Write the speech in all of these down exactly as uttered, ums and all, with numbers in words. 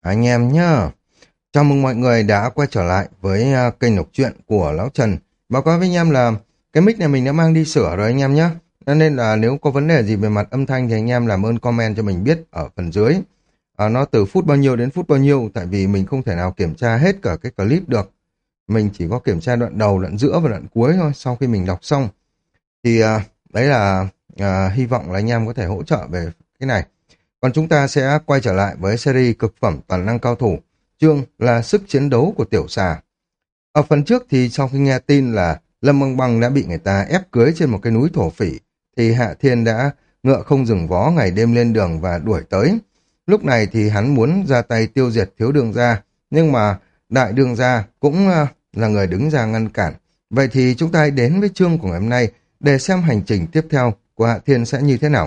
Anh em nhá, chào mừng mọi người đã quay trở lại với à, kênh đọc truyện của Lão Trần. Báo cáo với anh em là cái mic này mình đã mang đi sửa rồi anh em nhé. Nên là nếu có vấn đề gì về mặt âm thanh thì anh em làm ơn comment cho mình biết ở phần dưới. À, nó từ phút bao nhiêu đến phút bao nhiêu, tại vì mình không thể nào kiểm tra hết cả cái clip được. Mình chỉ có kiểm tra đoạn đầu, đoạn giữa và đoạn cuối thôi, sau khi mình đọc xong. Thì à, đấy là à, hy vọng là anh em có thể hỗ trợ về cái này. Còn chúng ta sẽ quay trở lại với series cực phẩm toàn năng cao thủ, chương là sức chiến đấu của tiểu xà. Ở phần trước thì sau khi nghe tin là Lâm Băng Băng đã bị người ta ép cưới trên một cái núi thổ phỉ, thì Hạ Thiên đã ngựa không dừng vó ngày đêm lên đường và đuổi tới. Lúc này thì hắn muốn ra tay tiêu diệt thiếu đường gia, nhưng mà đại đường gia cũng à, là người đứng ra ngăn cản. Vậy thì chúng ta hãy đến với chương của ngày hôm nay để xem hành trình tiếp theo của Hạ Thiên sẽ như thế nào.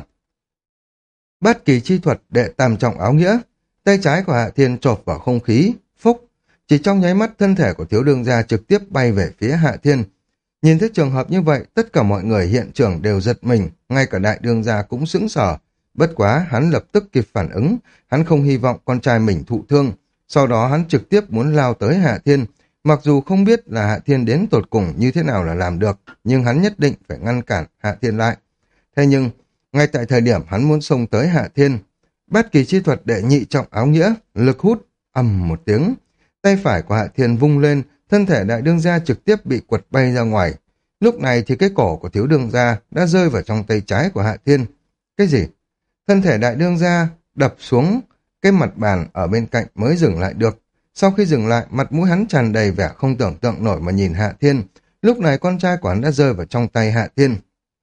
Bát kỳ chi thuật đệ tam trọng áo nghĩa, tay trái của Hạ Thiên chộp vào không khí, phúc, chỉ trong nháy mắt thân thể của thiếu đương gia trực tiếp bay về phía Hạ Thiên. Nhìn thấy trường hợp như vậy, tất cả mọi người hiện trường đều giật mình, ngay cả đại đương gia cũng sững sờ. Bất quá, hắn lập tức kịp phản ứng, hắn không hy vọng con trai mình thụ thương. Sau đó hắn trực tiếp muốn lao tới Hạ Thiên, mặc dù không biết là Hạ Thiên đến tột cùng như thế nào là làm được, nhưng hắn nhất định phải ngăn cản Hạ Thiên lại. Thế nhưng, ngay tại thời điểm hắn muốn xông tới Hạ Thiên, bát kỳ chi thuật đệ nhị trọng áo nghĩa, lực hút, ầm một tiếng. Tay phải của Hạ Thiên vung lên, thân thể đại đương gia trực tiếp bị quật bay ra ngoài. Lúc này thì cái cổ của thiếu đương gia đã rơi vào trong tay trái của Hạ Thiên. Cái gì? Thân thể đại đương gia đập xuống cái mặt bàn ở bên cạnh mới dừng lại được. Sau khi dừng lại, mặt mũi hắn tràn đầy vẻ không tưởng tượng nổi mà nhìn Hạ Thiên. Lúc này con trai của hắn đã rơi vào trong tay Hạ Thiên.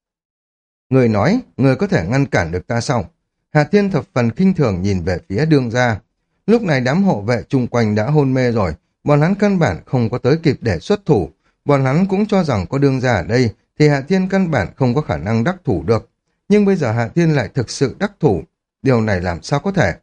Người nói, người có thể ngăn cản được ta sao? Hạ Thiên thập phần kinh thường nhìn về phía đương gia. Lúc này đám hộ vệ chung quanh đã hôn mê rồi, bọn hắn căn bản không có tới kịp để xuất thủ. Bọn hắn cũng cho rằng có đương gia ở đây, thì Hạ Thiên căn bản không có khả năng đắc thủ được. Nhưng bây giờ Hạ Thiên lại thực sự đắc thủ. Điều này làm sao có thể?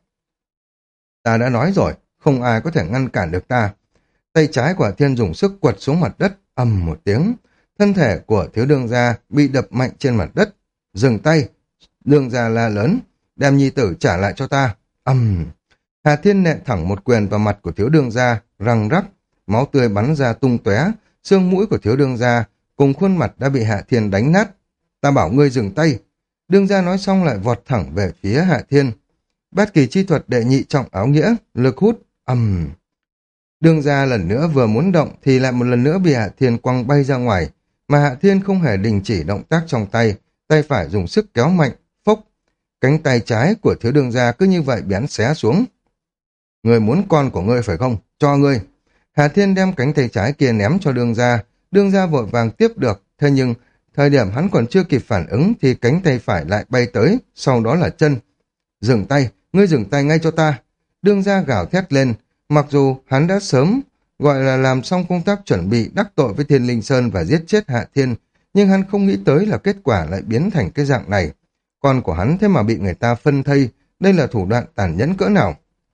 Ta đã nói rồi, không ai có thể ngăn cản được ta. Tay trái của Hạ Thiên dùng sức quật xuống mặt đất, ầm một tiếng. Thân thể của thiếu đương gia bị đập mạnh trên mặt đất. Dừng tay, đương gia la lớn, đem nhi tử trả lại cho ta. Ầm. Hà Thiên nện thẳng một quyền vào mặt của thiếu đương gia, răng rắc, máu tươi bắn ra tung tóe, xương mũi của thiếu đương gia cùng khuôn mặt đã bị Hạ Thiên đánh nát. Ta bảo ngươi dừng tay. Đương gia nói xong lại vọt thẳng về phía Hạ Thiên. Bát kỳ chi thuật đệ nhị trọng áo nghĩa, lực hút, ầm. Đương gia lần nữa vừa muốn động thì lại một lần nữa bị Hạ Thiên quăng bay ra ngoài, mà Hạ Thiên không hề đình chỉ động tác trong tay, tay phải dùng sức kéo mạnh, phốc. Cánh tay trái của thiếu đương gia cứ như vậy bén xé xuống. Người muốn con của ngươi phải không? Cho ngươi. Hà Thiên đem cánh tay trái kia ném cho đương gia. Đương gia vội vàng tiếp được. Thế nhưng, thời điểm hắn còn chưa kịp phản ứng thì cánh tay phải lại bay tới, sau đó là chân. Dừng tay, ngươi dừng tay ngay cho ta. Đương gia gào thét lên. Mặc dù hắn đã sớm gọi là làm xong công tác chuẩn bị đắc tội với Thiên Linh Sơn và giết chết Hạ Thiên, nhưng hắn không nghĩ tới là kết quả lại biến thành cái dạng này. Con của hắn thế mà bị người ta phân thây, đây là thủ đoạn tàn nhẫn cỡ nào.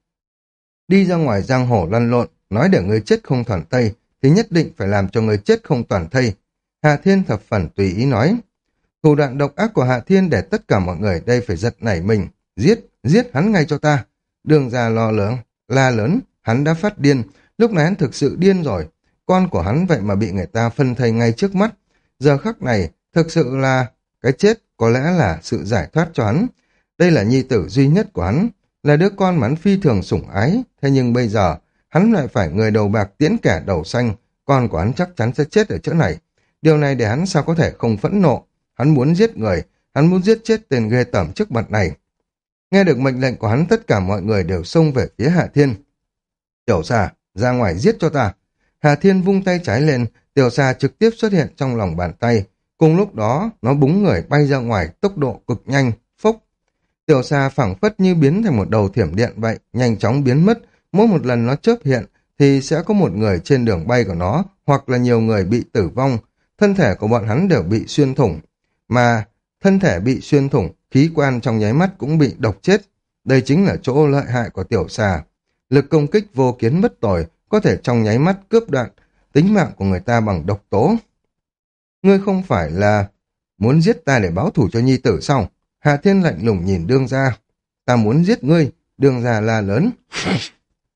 Đi ra ngoài giang hồ lăn lộn, nói để người chết không toàn thây, thì nhất định phải làm cho người chết không toàn thây. Hạ Thiên thập phần tùy ý nói. Thủ đoạn độc ác của Hạ Thiên để tất cả mọi người đây phải giật nảy mình. Giết, giết hắn ngay cho ta. Đường ra lo lớn, la lớn, hắn đã phát điên. Lúc này hắn thực sự điên rồi. Con của hắn vậy mà bị người ta phân thây ngay trước mắt. Giờ khắc này, thực sự là cái chết có lẽ là sự giải thoát cho hắn. Đây là nhi tử duy nhất của hắn, là đứa con mà hắn phi thường sủng ái. Thế nhưng bây giờ, hắn lại phải người đầu bạc tiễn kẻ đầu xanh, con của hắn chắc chắn sẽ chết ở chỗ này. Điều này để hắn sao có thể không phẫn nộ. Hắn muốn giết người, hắn muốn giết chết tên ghê tởm trước mặt này. Nghe được mệnh lệnh của hắn, tất cả mọi người đều xông về phía Hạ Thiên. Tiểu xà, ra ngoài giết cho ta. Hạ Thiên vung tay trái lên, tiểu xà trực tiếp xuất hiện trong lòng bàn tay. Cùng lúc đó, nó búng người bay ra ngoài tốc độ cực nhanh, phốc. Tiểu xà phảng phất như biến thành một đầu thiểm điện vậy, nhanh chóng biến mất. Mỗi một lần nó chớp hiện, thì sẽ có một người trên đường bay của nó, hoặc là nhiều người bị tử vong. Thân thể của bọn hắn đều bị xuyên thủng. Mà thân thể bị xuyên thủng, khí quan trong nháy mắt cũng bị độc chết. Đây chính là chỗ lợi hại của tiểu xà. Lực công kích vô kiến bất tồi, có thể trong nháy mắt cướp đoạn tính mạng của người ta bằng độc tố. Ngươi không phải là muốn giết ta để báo thù cho nhi tử sao? Hạ Thiên lạnh lùng nhìn đương gia. Ta muốn giết ngươi, đương gia la lớn.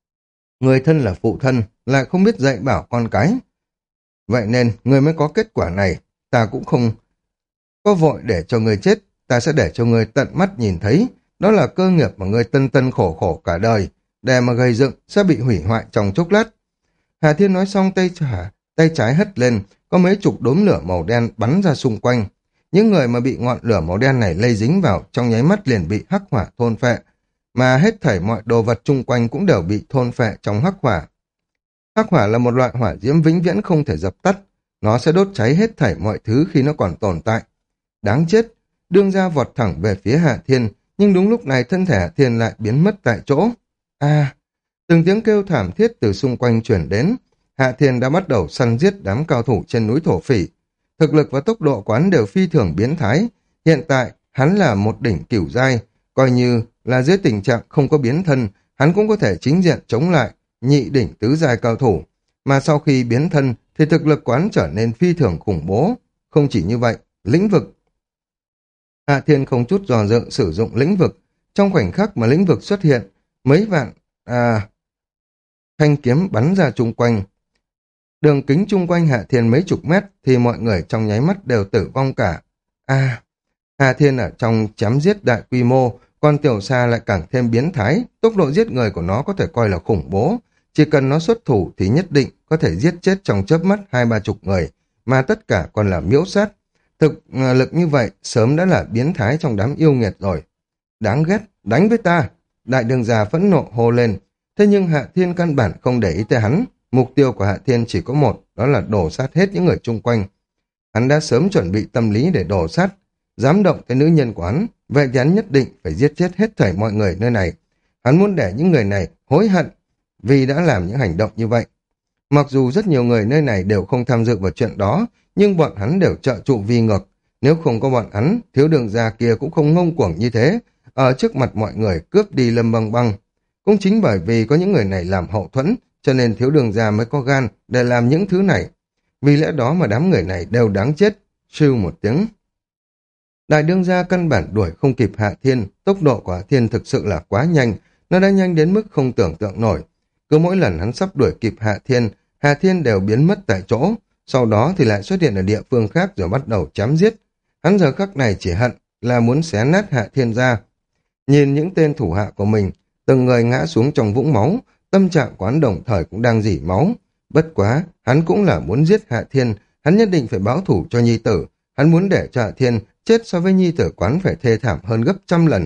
Người thân là phụ thân, lại không biết dạy bảo con cái. Vậy nên, người mới có kết quả này, ta cũng không có vội để cho người chết, ta sẽ để cho người tận mắt nhìn thấy, đó là cơ nghiệp mà người tân tân khổ khổ cả đời, để mà gây dựng sẽ bị hủy hoại trong chốc lát. Hà Thiên nói xong tay trả, tay trái hất lên, có mấy chục đốm lửa màu đen bắn ra xung quanh. Những người mà bị ngọn lửa màu đen này lây dính vào trong nháy mắt liền bị hắc hỏa thôn phệ, mà hết thảy mọi đồ vật chung quanh cũng đều bị thôn phệ trong hắc hỏa. Hắc hỏa là một loại hỏa diễm vĩnh viễn không thể dập tắt, nó sẽ đốt cháy hết thảy mọi thứ khi nó còn tồn tại. Đáng chết, đương gia vọt thẳng về phía Hạ Thiên, nhưng đúng lúc này thân thể Hạ Thiên lại biến mất tại chỗ. À, từng tiếng kêu thảm thiết từ xung quanh truyền đến, Hạ Thiên đã bắt đầu săn giết đám cao thủ trên núi Thổ Phỉ. Thực lực và tốc độ của hắn đều phi thường biến thái, hiện tại hắn là một đỉnh cửu giai, coi như là dưới tình trạng không có biến thân, hắn cũng có thể chính diện chống lại nhị đỉnh tứ giai cao thủ, mà sau khi biến thân thì thực lực quán trở nên phi thường khủng bố. Không chỉ như vậy, lĩnh vực. Hạ Thiên không chút dò dự sử dụng lĩnh vực, trong khoảnh khắc mà lĩnh vực xuất hiện, mấy vạn à, thanh kiếm bắn ra chung quanh. Đường kính chung quanh Hạ Thiên mấy chục mét thì mọi người trong nháy mắt đều tử vong cả. À, Hạ Thiên ở trong chém giết đại quy mô, còn Tiểu Sa lại càng thêm biến thái, tốc độ giết người của nó có thể coi là khủng bố. Chỉ cần nó xuất thủ thì nhất định có thể giết chết trong chớp mắt hai ba chục người, mà tất cả còn là miễu sát. Thực lực như vậy sớm đã là biến thái trong đám yêu nghiệt rồi. Đáng ghét, đánh với ta! Đại đường già phẫn nộ hô lên. Thế nhưng Hạ Thiên căn bản không để ý tới hắn. Mục tiêu của Hạ Thiên chỉ có một, đó là đổ sát hết những người chung quanh. Hắn đã sớm chuẩn bị tâm lý để đổ sát. Dám động tới nữ nhân của hắn, vậy thì hắn nhất định phải giết chết hết thảy mọi người nơi này. Hắn muốn để những người này hối hận vì đã làm những hành động như vậy. Mặc dù rất nhiều người nơi này đều không tham dự vào chuyện đó, nhưng bọn hắn đều trợ trụ vi ngược. Nếu không có bọn hắn, thiếu đường gia kia cũng không ngông cuồng như thế, ở trước mặt mọi người cướp đi Lâm Băng Băng. Cũng chính bởi vì có những người này làm hậu thuẫn, cho nên thiếu đường gia mới có gan để làm những thứ này. Vì lẽ đó mà đám người này đều đáng chết. Sưu một tiếng. Đại đương gia căn bản đuổi không kịp Hạ Thiên, tốc độ của Hạ Thiên thực sự là quá nhanh, nó đã nhanh đến mức không tưởng tượng nổi. Cứ mỗi lần hắn sắp đuổi kịp Hạ Thiên, Hạ Thiên đều biến mất tại chỗ, sau đó thì lại xuất hiện ở địa phương khác rồi bắt đầu chém giết. Hắn giờ khắc này chỉ hận là muốn xé nát Hạ Thiên ra. Nhìn những tên thủ hạ của mình, từng người ngã xuống trong vũng máu, tâm trạng của hắn đồng thời cũng đang rỉ máu. Bất quá, hắn cũng là muốn giết Hạ Thiên, hắn nhất định phải báo thủ cho nhi tử, hắn muốn để cho Hạ Thiên chết so với nhi tử quán phải thê thảm hơn gấp trăm lần.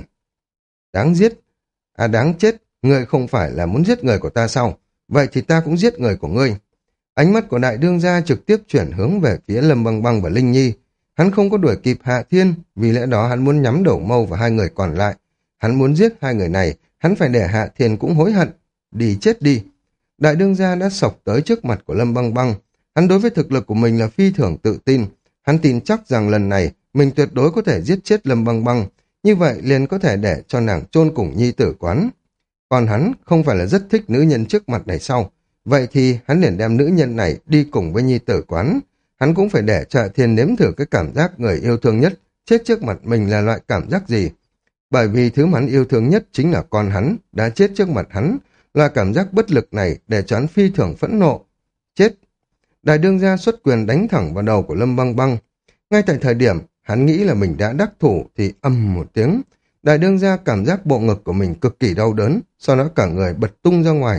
Đáng giết, à đáng chết, ngươi không phải là muốn giết người của ta sao? Vậy thì ta cũng giết người của ngươi. Ánh mắt của đại đương gia trực tiếp chuyển hướng về phía Lâm Băng Băng và Linh Nhi. Hắn không có đuổi kịp Hạ Thiên, vì lẽ đó hắn muốn nhắm đầu mâu vào hai người còn lại. Hắn muốn giết hai người này, hắn phải để Hạ Thiên cũng hối hận. Đi chết đi. Đại đương gia đã sộc tới trước mặt của Lâm Băng Băng. Hắn đối với thực lực của mình là phi thường tự tin. Hắn tin chắc rằng lần này mình tuyệt đối có thể giết chết Lâm Băng Băng. Như vậy liền có thể để cho nàng chôn cùng nhi tử quán. Còn hắn không phải là rất thích nữ nhân trước mặt này sao? Vậy thì hắn liền đem nữ nhân này đi cùng với nhi tử quán. Hắn cũng phải để cho Hạ Thiên nếm thử cái cảm giác người yêu thương nhất chết trước mặt mình là loại cảm giác gì. Bởi vì thứ mà hắn yêu thương nhất chính là con hắn đã chết trước mặt hắn. Là cảm giác bất lực này để cho hắn phi thường phẫn nộ. Chết! Đại đương gia xuất quyền đánh thẳng vào đầu của Lâm Băng Băng. Ngay tại thời điểm hắn nghĩ là mình đã đắc thủ thì âm một tiếng. Đại đương gia cảm giác bộ ngực của mình cực kỳ đau đớn, sau đó cả người bật tung ra ngoài.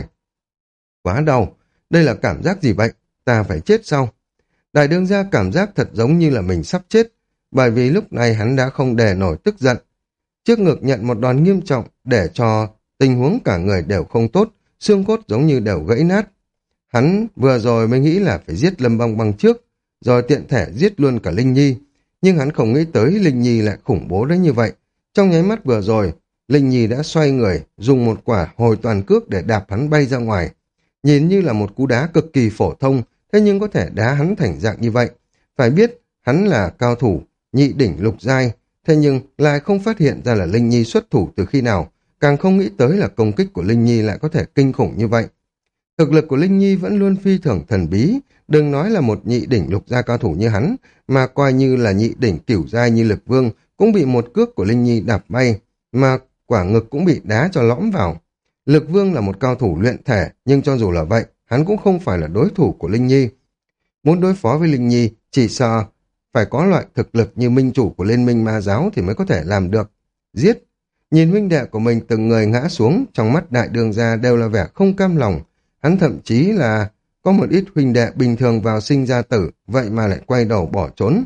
Quá đau, đây là cảm giác gì vậy? Ta phải chết sao? Đại đương gia cảm giác thật giống như là mình sắp chết, bởi vì lúc này hắn đã không đè nổi tức giận. Trước ngực nhận một đòn nghiêm trọng để cho tình huống cả người đều không tốt, xương cốt giống như đều gãy nát. Hắn vừa rồi mới nghĩ là phải giết Lâm Băng Băng trước, rồi tiện thể giết luôn cả Linh Nhi. Nhưng hắn không nghĩ tới Linh Nhi lại khủng bố đến như vậy. Trong nháy mắt vừa rồi, Linh Nhi đã xoay người, dùng một quả hồi toàn cước để đạp hắn bay ra ngoài. Nhìn như là một cú đá cực kỳ phổ thông, thế nhưng có thể đá hắn thành dạng như vậy. Phải biết, hắn là cao thủ, nhị đỉnh lục giai, thế nhưng lại không phát hiện ra là Linh Nhi xuất thủ từ khi nào, càng không nghĩ tới là công kích của Linh Nhi lại có thể kinh khủng như vậy. Thực lực của Linh Nhi vẫn luôn phi thường thần bí, đừng nói là một nhị đỉnh lục gia cao thủ như hắn, mà coi như là nhị đỉnh cửu giai như Lực Vương, cũng bị một cước của Linh Nhi đạp bay, mà quả ngực cũng bị đá cho lõm vào. Lực Vương là một cao thủ luyện thể, nhưng cho dù là vậy, hắn cũng không phải là đối thủ của Linh Nhi. Muốn đối phó với Linh Nhi, chỉ sợ phải có loại thực lực như minh chủ của Liên minh ma giáo thì mới có thể làm được. Giết! Nhìn huynh đệ của mình từng người ngã xuống, trong mắt đại đường gia đều là vẻ không cam lòng. Hắn thậm chí là có một ít huynh đệ bình thường vào sinh ra tử, vậy mà lại quay đầu bỏ trốn.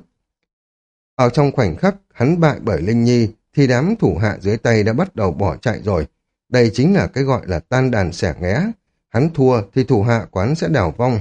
Ở trong khoảnh khắc hắn bại bởi Linh Nhi, thì đám thủ hạ dưới tay đã bắt đầu bỏ chạy rồi. Đây chính là cái gọi là tan đàn xẻ nghé. Hắn thua thì thủ hạ quán sẽ đảo vong.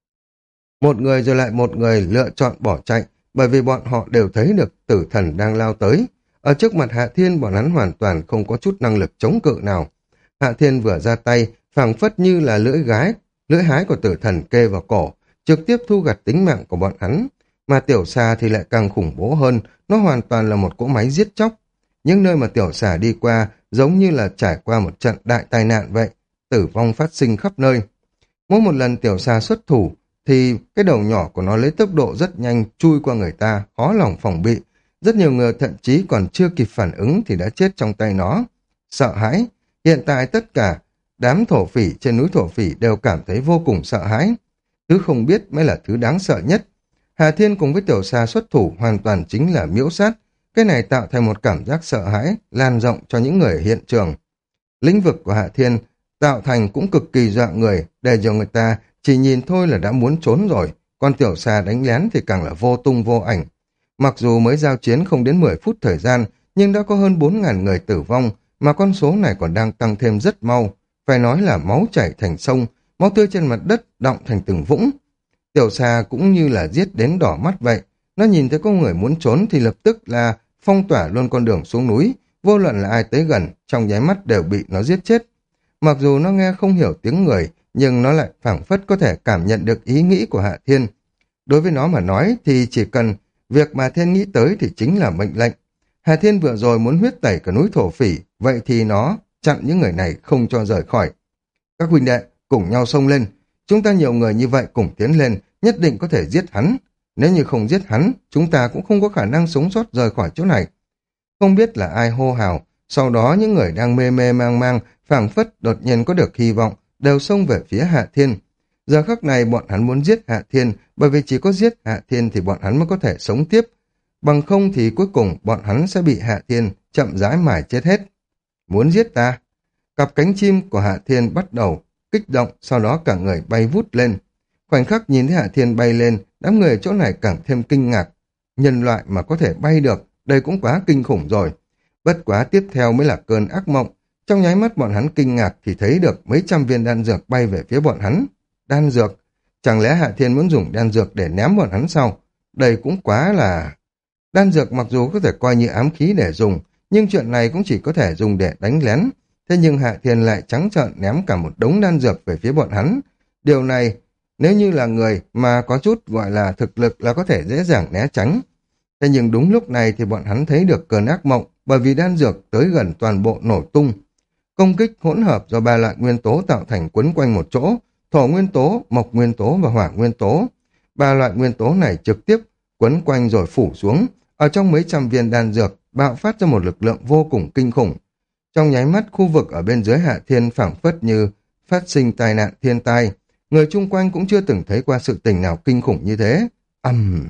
Một người rồi lại một người lựa chọn bỏ chạy, bởi vì bọn họ đều thấy được tử thần đang lao tới. Ở trước mặt Hạ Thiên, bọn hắn hoàn toàn không có chút năng lực chống cự nào. Hạ Thiên vừa ra tay, phảng phất như là lưỡi gái, lưỡi hái của tử thần kê vào cổ, trực tiếp thu gặt tính mạng của bọn hắn. Mà tiểu xà thì lại càng khủng bố hơn, nó hoàn toàn là một cỗ máy giết chóc. Những nơi mà tiểu xà đi qua giống như là trải qua một trận đại tai nạn vậy, tử vong phát sinh khắp nơi. Mỗi một lần tiểu xà xuất thủ thì cái đầu nhỏ của nó lấy tốc độ rất nhanh chui qua người ta, khó lòng phòng bị. Rất nhiều người thậm chí còn chưa kịp phản ứng thì đã chết trong tay nó. Sợ hãi, hiện tại tất cả đám thổ phỉ trên núi thổ phỉ đều cảm thấy vô cùng sợ hãi. Thứ không biết mới là thứ đáng sợ nhất. Hà Thiên cùng với tiểu xà xuất thủ hoàn toàn chính là miễu sát. Cái này tạo thành một cảm giác sợ hãi, lan rộng cho những người ở hiện trường. Lĩnh vực của Hạ Thiên tạo thành cũng cực kỳ dọa người, để cho người ta chỉ nhìn thôi là đã muốn trốn rồi. Còn tiểu xà đánh lén thì càng là vô tung vô ảnh. Mặc dù mới giao chiến không đến mười phút thời gian, nhưng đã có hơn bốn nghìn người tử vong, mà con số này còn đang tăng thêm rất mau. Phải nói là máu chảy thành sông, máu tươi trên mặt đất đọng thành từng vũng. Tiểu xà cũng như là giết đến đỏ mắt vậy. Nó nhìn thấy có người muốn trốn thì lập tức là phong tỏa luôn con đường xuống núi. Vô luận là ai tới gần, trong nháy mắt đều bị nó giết chết. Mặc dù nó nghe không hiểu tiếng người, nhưng nó lại phảng phất có thể cảm nhận được ý nghĩ của Hạ Thiên. Đối với nó mà nói thì chỉ cần việc mà Thiên nghĩ tới thì chính là mệnh lệnh. Hạ Thiên vừa rồi muốn huyết tẩy cả núi thổ phỉ, vậy thì nó chặn những người này không cho rời khỏi. Các huynh đệ cùng nhau xông lên, chúng ta nhiều người như vậy cùng tiến lên, nhất định có thể giết hắn. Nếu như không giết hắn, chúng ta cũng không có khả năng sống sót rời khỏi chỗ này. Không biết là ai hô hào, sau đó những người đang mê mê mang mang, phảng phất đột nhiên có được hy vọng, đều xông về phía Hạ Thiên. Giờ khắc này bọn hắn muốn giết Hạ Thiên, bởi vì chỉ có giết Hạ Thiên thì bọn hắn mới có thể sống tiếp. Bằng không thì cuối cùng bọn hắn sẽ bị Hạ Thiên chậm rãi mài chết hết. Muốn giết ta? Cặp cánh chim của Hạ Thiên bắt đầu kích động, sau đó cả người bay vút lên. Khoảnh khắc nhìn thấy Hạ Thiên bay lên, đám người ở chỗ này càng thêm kinh ngạc. Nhân loại mà có thể bay được, đây cũng quá kinh khủng rồi. Bất quá tiếp theo mới là cơn ác mộng. Trong nháy mắt bọn hắn kinh ngạc thì thấy được mấy trăm viên đan dược bay về phía bọn hắn. Đan dược? Chẳng lẽ Hạ Thiên muốn dùng đan dược để ném bọn hắn sao? Đây cũng quá là... Đan dược mặc dù có thể coi như ám khí để dùng, nhưng chuyện này cũng chỉ có thể dùng để đánh lén. Thế nhưng Hạ Thiên lại trắng trợn ném cả một đống đan dược về phía bọn hắn. Điều này, nếu như là người mà có chút gọi là thực lực là có thể dễ dàng né tránh. Thế nhưng đúng lúc này thì bọn hắn thấy được cơn ác mộng, bởi vì đan dược tới gần toàn bộ nổ tung. Công kích hỗn hợp do ba loại nguyên tố tạo thành quấn quanh một chỗ, thổ nguyên tố, mộc nguyên tố và hỏa nguyên tố. Ba loại nguyên tố này trực tiếp quấn quanh rồi phủ xuống, ở trong mấy trăm viên đan dược bạo phát ra một lực lượng vô cùng kinh khủng. Trong nháy mắt khu vực ở bên dưới Hạ Thiên phảng phất như phát sinh tai nạn thiên tai, người chung quanh cũng chưa từng thấy qua sự tình nào kinh khủng như thế. Ầm! Uhm.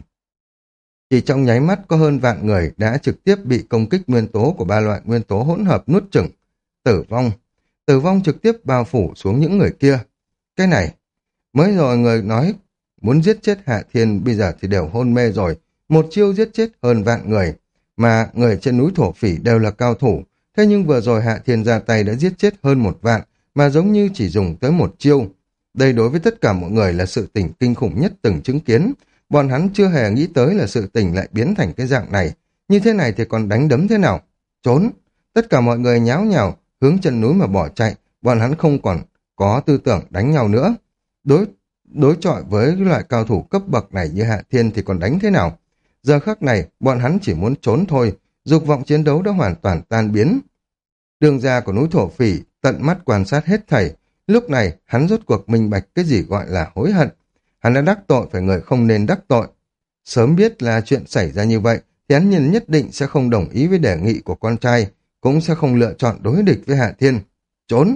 Chỉ trong nháy mắt có hơn vạn người đã trực tiếp bị công kích nguyên tố của ba loại nguyên tố hỗn hợp nuốt chửng. Tử vong. Tử vong trực tiếp bao phủ xuống những người kia. Cái này, mới rồi người nói muốn giết chết Hạ Thiên bây giờ thì đều hôn mê rồi. Một chiêu giết chết hơn vạn người. Mà người trên núi thổ phỉ đều là cao thủ. Thế nhưng vừa rồi Hạ Thiên ra tay đã giết chết hơn một vạn, mà giống như chỉ dùng tới một chiêu. Đây đối với tất cả mọi người là sự tình kinh khủng nhất từng chứng kiến. Bọn hắn chưa hề nghĩ tới là sự tình lại biến thành cái dạng này. Như thế này thì còn đánh đấm thế nào? Trốn! Tất cả mọi người nháo nhào, hướng chân núi mà bỏ chạy. Bọn hắn không còn có tư tưởng đánh nhau nữa. Đối đối chọi với loại cao thủ cấp bậc này như Hạ Thiên thì còn đánh thế nào? Giờ khắc này, bọn hắn chỉ muốn trốn thôi. Dục vọng chiến đấu đã hoàn toàn tan biến. Đường ra của núi thổ phỉ tận mắt quan sát hết thảy. Lúc này hắn rốt cuộc minh bạch cái gì gọi là hối hận. Hắn đã đắc tội phải người không nên đắc tội. Sớm biết là chuyện xảy ra như vậy thì hắn nhìn nhất định sẽ không đồng ý với đề nghị của con trai, cũng sẽ không lựa chọn đối địch với Hạ Thiên. Trốn!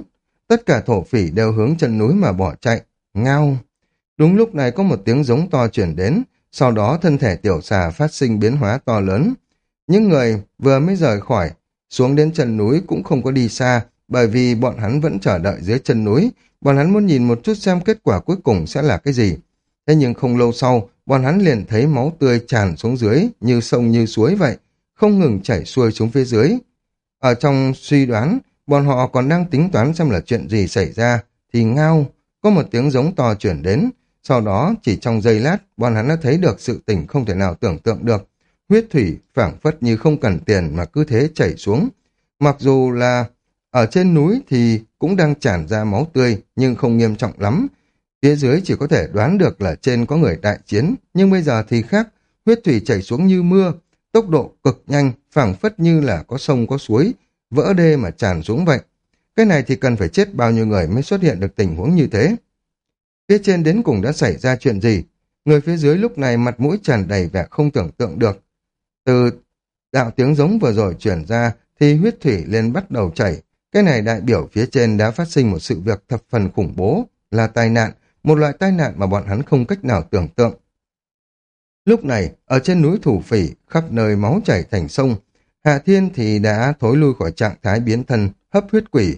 Tất cả thổ phỉ đều hướng chân núi mà bỏ chạy. Ngao! Đúng lúc này có một tiếng giống to chuyển đến, sau đó thân thể tiểu xà phát sinh biến hóa to lớn. Những người vừa mới rời khỏi, xuống đến chân núi cũng không có đi xa, bởi vì bọn hắn vẫn chờ đợi dưới chân núi, bọn hắn muốn nhìn một chút xem kết quả cuối cùng sẽ là cái gì. Thế nhưng không lâu sau, bọn hắn liền thấy máu tươi tràn xuống dưới, như sông như suối vậy, không ngừng chảy xuôi xuống phía dưới. Ở trong suy đoán, bọn họ còn đang tính toán xem là chuyện gì xảy ra, thì ngao, có một tiếng giống to chuyển đến. Sau đó, chỉ trong giây lát, bọn hắn đã thấy được sự tình không thể nào tưởng tượng được. Huyết thủy phảng phất như không cần tiền mà cứ thế chảy xuống. Mặc dù là ở trên núi thì cũng đang tràn ra máu tươi, nhưng không nghiêm trọng lắm. Phía dưới chỉ có thể đoán được là trên có người đại chiến, nhưng bây giờ thì khác, huyết thủy chảy xuống như mưa, tốc độ cực nhanh, phảng phất như là có sông có suối, vỡ đê mà tràn xuống vậy. Cái này thì cần phải chết bao nhiêu người mới xuất hiện được tình huống như thế. Phía trên đến cùng đã xảy ra chuyện gì? Người phía dưới lúc này mặt mũi tràn đầy vẻ không tưởng tượng được. Từ đạo tiếng giống vừa rồi chuyển ra thì huyết thủy lên bắt đầu chảy. Cái này đại biểu phía trên đã phát sinh một sự việc thập phần khủng bố, là tai nạn, một loại tai nạn mà bọn hắn không cách nào tưởng tượng. Lúc này, ở trên núi thủ phỉ, khắp nơi máu chảy thành sông. Hạ Thiên thì đã thối lui khỏi trạng thái biến thân, hấp huyết quỷ.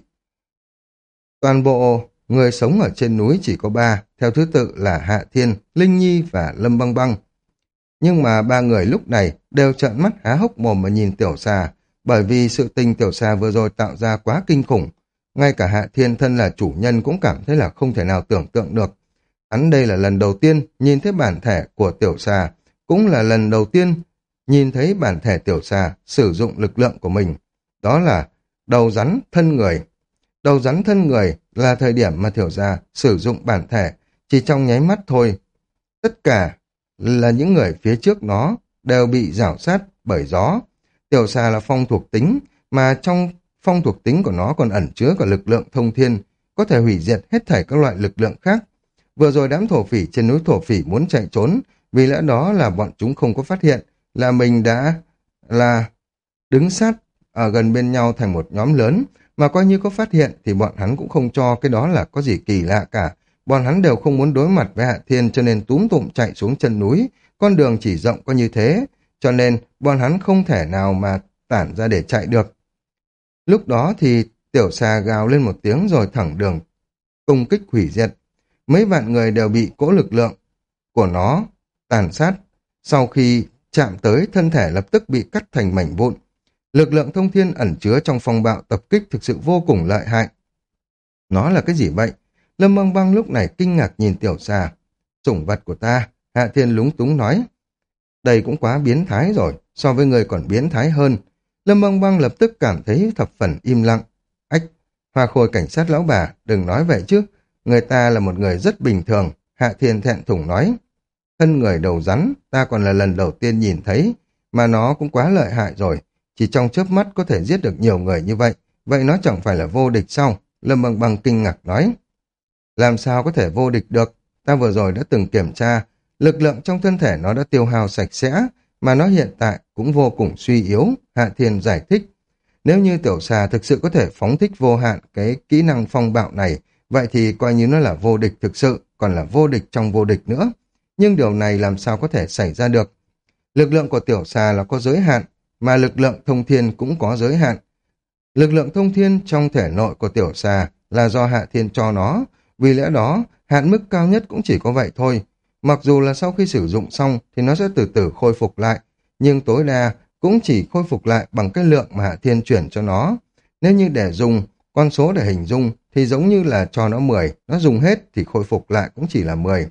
Toàn bộ người sống ở trên núi chỉ có ba, theo thứ tự là Hạ Thiên, Linh Nhi và Lâm Băng Băng. Nhưng mà ba người lúc này đều trợn mắt há hốc mồm mà nhìn tiểu xà, bởi vì sự tình tiểu xà vừa rồi tạo ra quá kinh khủng. Ngay cả Hạ Thiên thân là chủ nhân cũng cảm thấy là không thể nào tưởng tượng được. Hắn đây là lần đầu tiên nhìn thấy bản thể của tiểu xà, cũng là lần đầu tiên nhìn thấy bản thể tiểu xà sử dụng lực lượng của mình. Đó là đầu rắn thân người. Đầu rắn thân người là thời điểm mà tiểu xà sử dụng bản thể, chỉ trong nháy mắt thôi. Tất cả là những người phía trước nó đều bị rảo sát bởi gió. Tiểu xà là phong thuộc tính, mà trong phong thuộc tính của nó còn ẩn chứa cả lực lượng thông thiên, có thể hủy diệt hết thảy các loại lực lượng khác. Vừa rồi đám thổ phỉ trên núi thổ phỉ muốn chạy trốn, vì lẽ đó là bọn chúng không có phát hiện là mình đã là đứng sát ở gần bên nhau thành một nhóm lớn, mà coi như có phát hiện thì bọn hắn cũng không cho cái đó là có gì kỳ lạ cả. Bọn hắn đều không muốn đối mặt với Hạ Thiên cho nên túm tụm chạy xuống chân núi, con đường chỉ rộng có như thế, cho nên bọn hắn không thể nào mà tản ra để chạy được. Lúc đó thì tiểu xà gào lên một tiếng rồi thẳng đường công kích hủy diệt. Mấy vạn người đều bị cỗ lực lượng của nó tàn sát. Sau khi chạm tới, thân thể lập tức bị cắt thành mảnh vụn. Lực lượng thông thiên ẩn chứa trong phong bạo tập kích thực sự vô cùng lợi hại. Nó là cái gì vậy? Lâm Băng Băng lúc này kinh ngạc nhìn tiểu xà. Sủng vật của ta, Hạ Thiên lúng túng nói. Đây cũng quá biến thái rồi, so với người còn biến thái hơn. Lâm Băng Băng lập tức cảm thấy thập phần im lặng. Ách, Hoa Khôi cảnh sát lão bà, đừng nói vậy chứ. Người ta là một người rất bình thường, Hạ Thiên thẹn thùng nói. Thân người đầu rắn, ta còn là lần đầu tiên nhìn thấy, mà nó cũng quá lợi hại rồi. Chỉ trong chớp mắt có thể giết được nhiều người như vậy, vậy nó chẳng phải là vô địch sao? Lâm Băng Băng kinh ngạc nói. Làm sao có thể vô địch được? Ta vừa rồi đã từng kiểm tra, lực lượng trong thân thể nó đã tiêu hao sạch sẽ, mà nó hiện tại cũng vô cùng suy yếu, Hạ Thiên giải thích. Nếu như tiểu xà thực sự có thể phóng thích vô hạn cái kỹ năng phong bạo này, vậy thì coi như nó là vô địch thực sự, còn là vô địch trong vô địch nữa. Nhưng điều này làm sao có thể xảy ra được? Lực lượng của tiểu xà là có giới hạn, mà lực lượng thông thiên cũng có giới hạn. Lực lượng thông thiên trong thể nội của tiểu xà là do Hạ Thiên cho nó, vì lẽ đó hạn mức cao nhất cũng chỉ có vậy thôi. Mặc dù là sau khi sử dụng xong thì nó sẽ từ từ khôi phục lại, nhưng tối đa cũng chỉ khôi phục lại bằng cái lượng mà Hạ Thiên chuyển cho nó. Nếu như để dùng con số để hình dung thì giống như là cho nó mười, nó dùng hết thì khôi phục lại cũng chỉ là mười.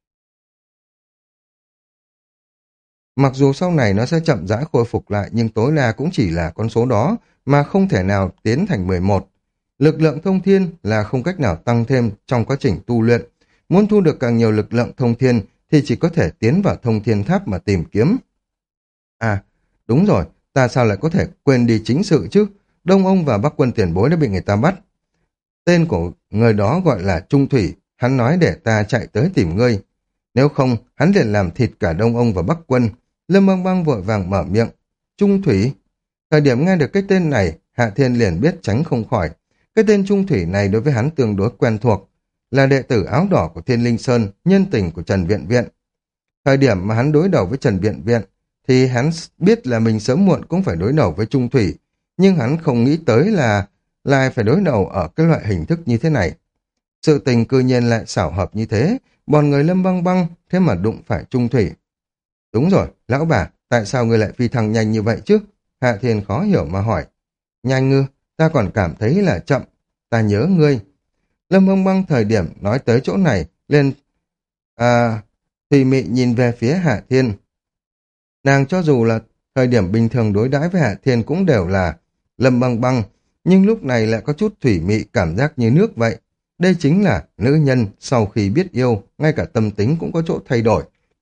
Mặc dù sau này nó sẽ chậm rãi khôi phục lại nhưng tối đa cũng chỉ là con số đó mà không thể nào tiến thành mười một. Lực lượng thông thiên là không cách nào tăng thêm trong quá trình tu luyện. Muốn thu được càng nhiều lực lượng thông thiên thì chỉ có thể tiến vào thông thiên tháp mà tìm kiếm. À, đúng rồi, ta sao lại có thể quên đi chính sự chứ? Đông ông và Bắc Quân tiền bối đã bị người ta bắt. Tên của người đó gọi là Trung Thủy, hắn nói để ta chạy tới tìm ngươi. Nếu không, hắn liền làm thịt cả Đông ông và Bắc Quân. Lâm Băng Băng vội vàng mở miệng. Trung Thủy? Thời điểm nghe được cái tên này, Hạ Thiên liền biết tránh không khỏi. Cái tên Trung Thủy này đối với hắn tương đối quen thuộc, là đệ tử áo đỏ của Thiên Linh Sơn, nhân tình của Trần Viện Viện. Thời điểm mà hắn đối đầu với Trần Viện Viện, thì hắn biết là mình sớm muộn cũng phải đối đầu với Trung Thủy, nhưng hắn không nghĩ tới là lại phải đối đầu ở cái loại hình thức như thế này. Sự tình cư nhiên lại xảo hợp như thế, bọn người Lâm Băng Băng thế mà đụng phải Trung Thủy. Đúng rồi, lão bà, tại sao ngươi lại phi thăng nhanh như vậy chứ? Hạ Thiên khó hiểu mà hỏi. Nhanh ngư, ta còn cảm thấy là chậm, ta nhớ ngươi. Lâm Băng Băng thời điểm nói tới chỗ này, lên à, Thùy Mị nhìn về phía Hạ Thiên. Nàng cho dù là thời điểm bình thường đối đãi với Hạ Thiên cũng đều là Lâm Băng Băng, nhưng lúc này lại có chút thủy mị cảm giác như nước vậy. Đây chính là nữ nhân sau khi biết yêu, ngay cả tâm tính cũng có chỗ thay đổi.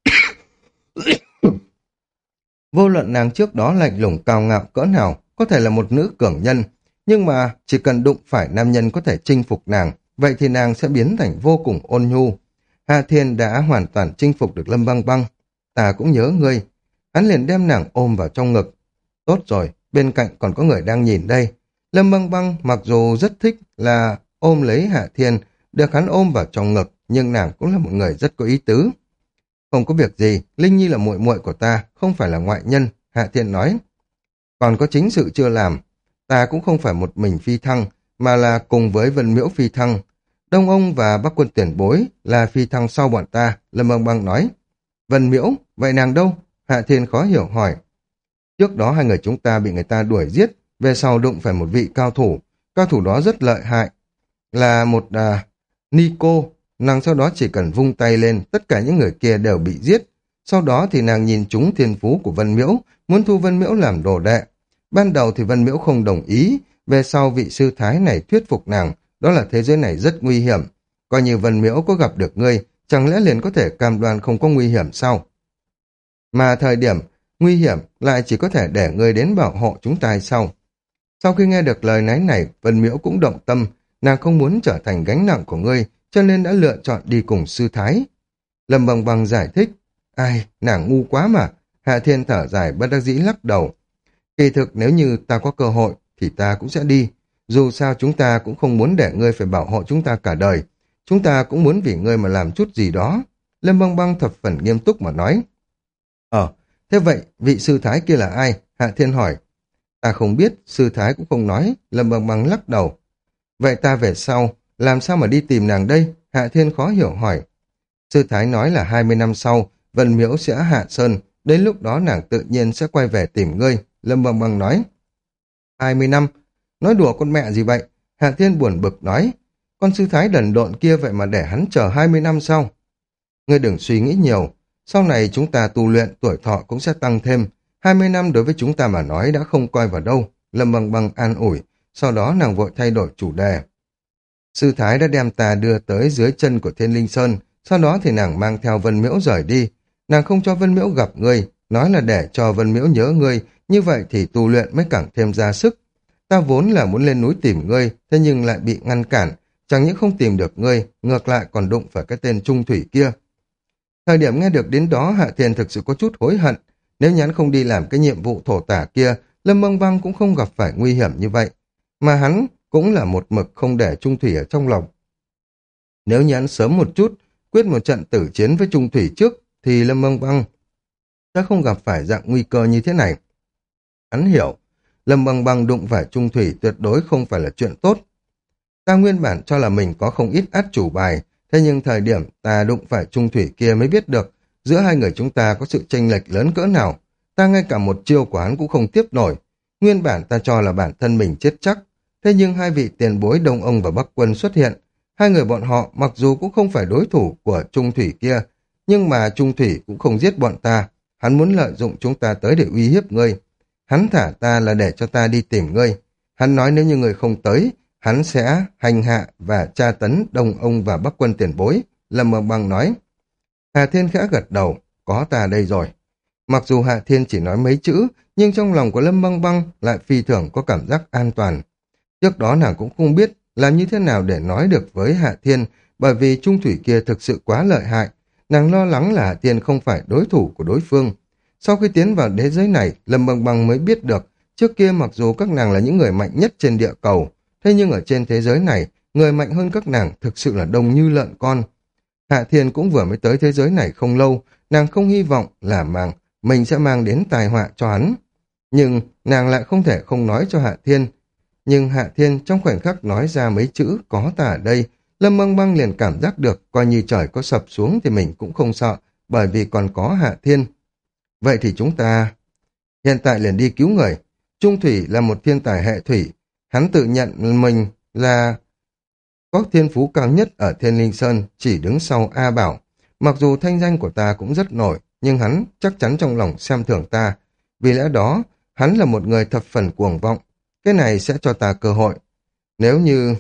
Vô luận nàng trước đó lạnh lùng cao ngạo cỡ nào, có thể là một nữ cường nhân, nhưng mà chỉ cần đụng phải nam nhân có thể chinh phục nàng, vậy thì nàng sẽ biến thành vô cùng ôn nhu. Hà Thiên đã hoàn toàn chinh phục được Lâm Băng Băng. Ta cũng nhớ ngươi. Hắn liền đem nàng ôm vào trong ngực. Tốt rồi, bên cạnh còn có người đang nhìn đây. Lâm Băng Băng mặc dù rất thích là ôm lấy Hạ Thiên, được hắn ôm vào trong ngực, nhưng nàng cũng là một người rất có ý tứ. Không có việc gì, Linh Nhi là muội muội của ta, không phải là ngoại nhân, Hạ Thiên nói. Còn có chính sự chưa làm, ta cũng không phải một mình phi thăng, mà là cùng với Vân Miễu phi thăng. Đông Ông và Bắc Quân Tiền Bối là phi thăng sau bọn ta, Lâm Băng Băng nói. Vân Miễu, vậy nàng đâu? Hạ Thiên khó hiểu hỏi. Trước đó hai người chúng ta bị người ta đuổi giết, về sau đụng phải một vị cao thủ, cao thủ đó rất lợi hại, là một à, Nico, nàng sau đó chỉ cần vung tay lên, tất cả những người kia đều bị giết. Sau đó thì nàng nhìn trúng thiên phú của Vân Miễu, muốn thu Vân Miễu làm đồ đệ. Ban đầu thì Vân Miễu không đồng ý, về sau vị sư thái này thuyết phục nàng, đó là thế giới này rất nguy hiểm. Coi như Vân Miễu có gặp được ngươi, chẳng lẽ liền có thể cam đoan không có nguy hiểm sao? Mà thời điểm nguy hiểm lại chỉ có thể để ngươi đến bảo hộ chúng ta hay sao? Sau khi nghe được lời nói này, Vân Miễu cũng động tâm, nàng không muốn trở thành gánh nặng của ngươi, cho nên đã lựa chọn đi cùng sư thái. Lâm Băng Băng giải thích, ai, nàng ngu quá mà. Hạ Thiên thở dài bất đắc dĩ lắc đầu. Kỳ thực nếu như ta có cơ hội, thì ta cũng sẽ đi. Dù sao chúng ta cũng không muốn để ngươi phải bảo hộ chúng ta cả đời. Chúng ta cũng muốn vì ngươi mà làm chút gì đó. Lâm Băng Băng thập phần nghiêm túc mà nói. Ờ, thế vậy, vị sư thái kia là ai? Hạ Thiên hỏi. Ta không biết, sư thái cũng không nói. Lâm Băng Băng lắc đầu. Vậy ta về sau, làm sao mà đi tìm nàng đây? Hạ Thiên khó hiểu hỏi. Sư thái nói là hai mươi năm sau, Vân Miễu sẽ hạ sơn, đến lúc đó nàng tự nhiên sẽ quay về tìm ngươi. Lâm Băng Băng nói. hai mươi năm? Nói đùa con mẹ gì vậy? Hạ Thiên buồn bực nói. Con sư thái đần độn kia vậy mà để hắn chờ hai mươi năm sau. Ngươi đừng suy nghĩ nhiều. Sau này chúng ta tu luyện, tuổi thọ cũng sẽ tăng thêm. hai mươi năm đối với chúng ta mà nói đã không coi vào đâu. Lâm Băng Băng an ủi. Sau đó nàng vội thay đổi chủ đề. Sư thái đã đem ta đưa tới dưới chân của Thiên Linh Sơn. Sau đó thì nàng mang theo Vân Miễu rời đi. Nàng không cho Vân Miễu gặp ngươi, nói là để cho Vân Miễu nhớ ngươi, như vậy thì tu luyện mới càng thêm ra sức. Ta vốn là muốn lên núi tìm ngươi, thế nhưng lại bị ngăn cản, chẳng những không tìm được ngươi, ngược lại còn đụng phải cái tên Trung Thủy kia. Thời điểm nghe được đến đó, Hạ Thiên thực sự có chút hối hận. Nếu nhắn không đi làm cái nhiệm vụ thổ tả kia, Lâm Băng Băng cũng không gặp phải nguy hiểm như vậy. Mà hắn cũng là một mực không để Trung Thủy ở trong lòng. Nếu nhắn sớm một chút, quyết một trận tử chiến với Trung Thủy trước, thì Lâm Băng Băng sẽ không gặp phải dạng nguy cơ như thế này. Hắn hiểu, Lâm Băng Băng đụng phải Trung Thủy tuyệt đối không phải là chuyện tốt. Ta nguyên bản cho là mình có không ít át chủ bài, thế nhưng thời điểm ta đụng phải Trung Thủy kia mới biết được, giữa hai người chúng ta có sự chênh lệch lớn cỡ nào. Ta ngay cả một chiêu của hắn cũng không tiếp nổi. Nguyên bản ta cho là bản thân mình chết chắc, thế nhưng hai vị tiền bối Đông Ông và Bắc Quân xuất hiện. Hai người bọn họ mặc dù cũng không phải đối thủ của Trung Thủy kia, nhưng mà Trung Thủy cũng không giết bọn ta. Hắn muốn lợi dụng chúng ta tới để uy hiếp ngươi. Hắn thả ta là để cho ta đi tìm ngươi. Hắn nói nếu như ngươi không tới, hắn sẽ hành hạ và tra tấn Đông Ông và Bắc Quân tiền bối. Lâm Băng Băng nói. Hà Thiên khẽ gật đầu, có ta đây rồi. Mặc dù Hạ Thiên chỉ nói mấy chữ, nhưng trong lòng của Lâm Băng Băng lại phi thường có cảm giác an toàn. Trước đó nàng cũng không biết làm như thế nào để nói được với Hạ Thiên, bởi vì Trung Thủy kia thực sự quá lợi hại. Nàng lo lắng là Hạ Thiên không phải đối thủ của đối phương. Sau khi tiến vào thế giới này, Lâm Băng Băng mới biết được, trước kia mặc dù các nàng là những người mạnh nhất trên địa cầu, thế nhưng ở trên thế giới này, người mạnh hơn các nàng thực sự là đông như lợn con. Hạ Thiên cũng vừa mới tới thế giới này không lâu, nàng không hy vọng là mang mình sẽ mang đến tai họa cho hắn. Nhưng nàng lại không thể không nói cho Hạ Thiên. Nhưng Hạ Thiên trong khoảnh khắc nói ra mấy chữ có ta ở đây, Lâm Băng Băng liền cảm giác được coi như trời có sập xuống thì mình cũng không sợ, bởi vì còn có Hạ Thiên. Vậy thì chúng ta hiện tại liền đi cứu người. Trung Thủy là một thiên tài hệ thủy, hắn tự nhận mình là có thiên phú cao nhất ở Thiên Linh Sơn, chỉ đứng sau A Bảo. Mặc dù thanh danh của ta cũng rất nổi, nhưng hắn chắc chắn trong lòng xem thường ta. Vì lẽ đó, hắn là một người thập phần cuồng vọng. Cái này sẽ cho ta cơ hội. Nếu như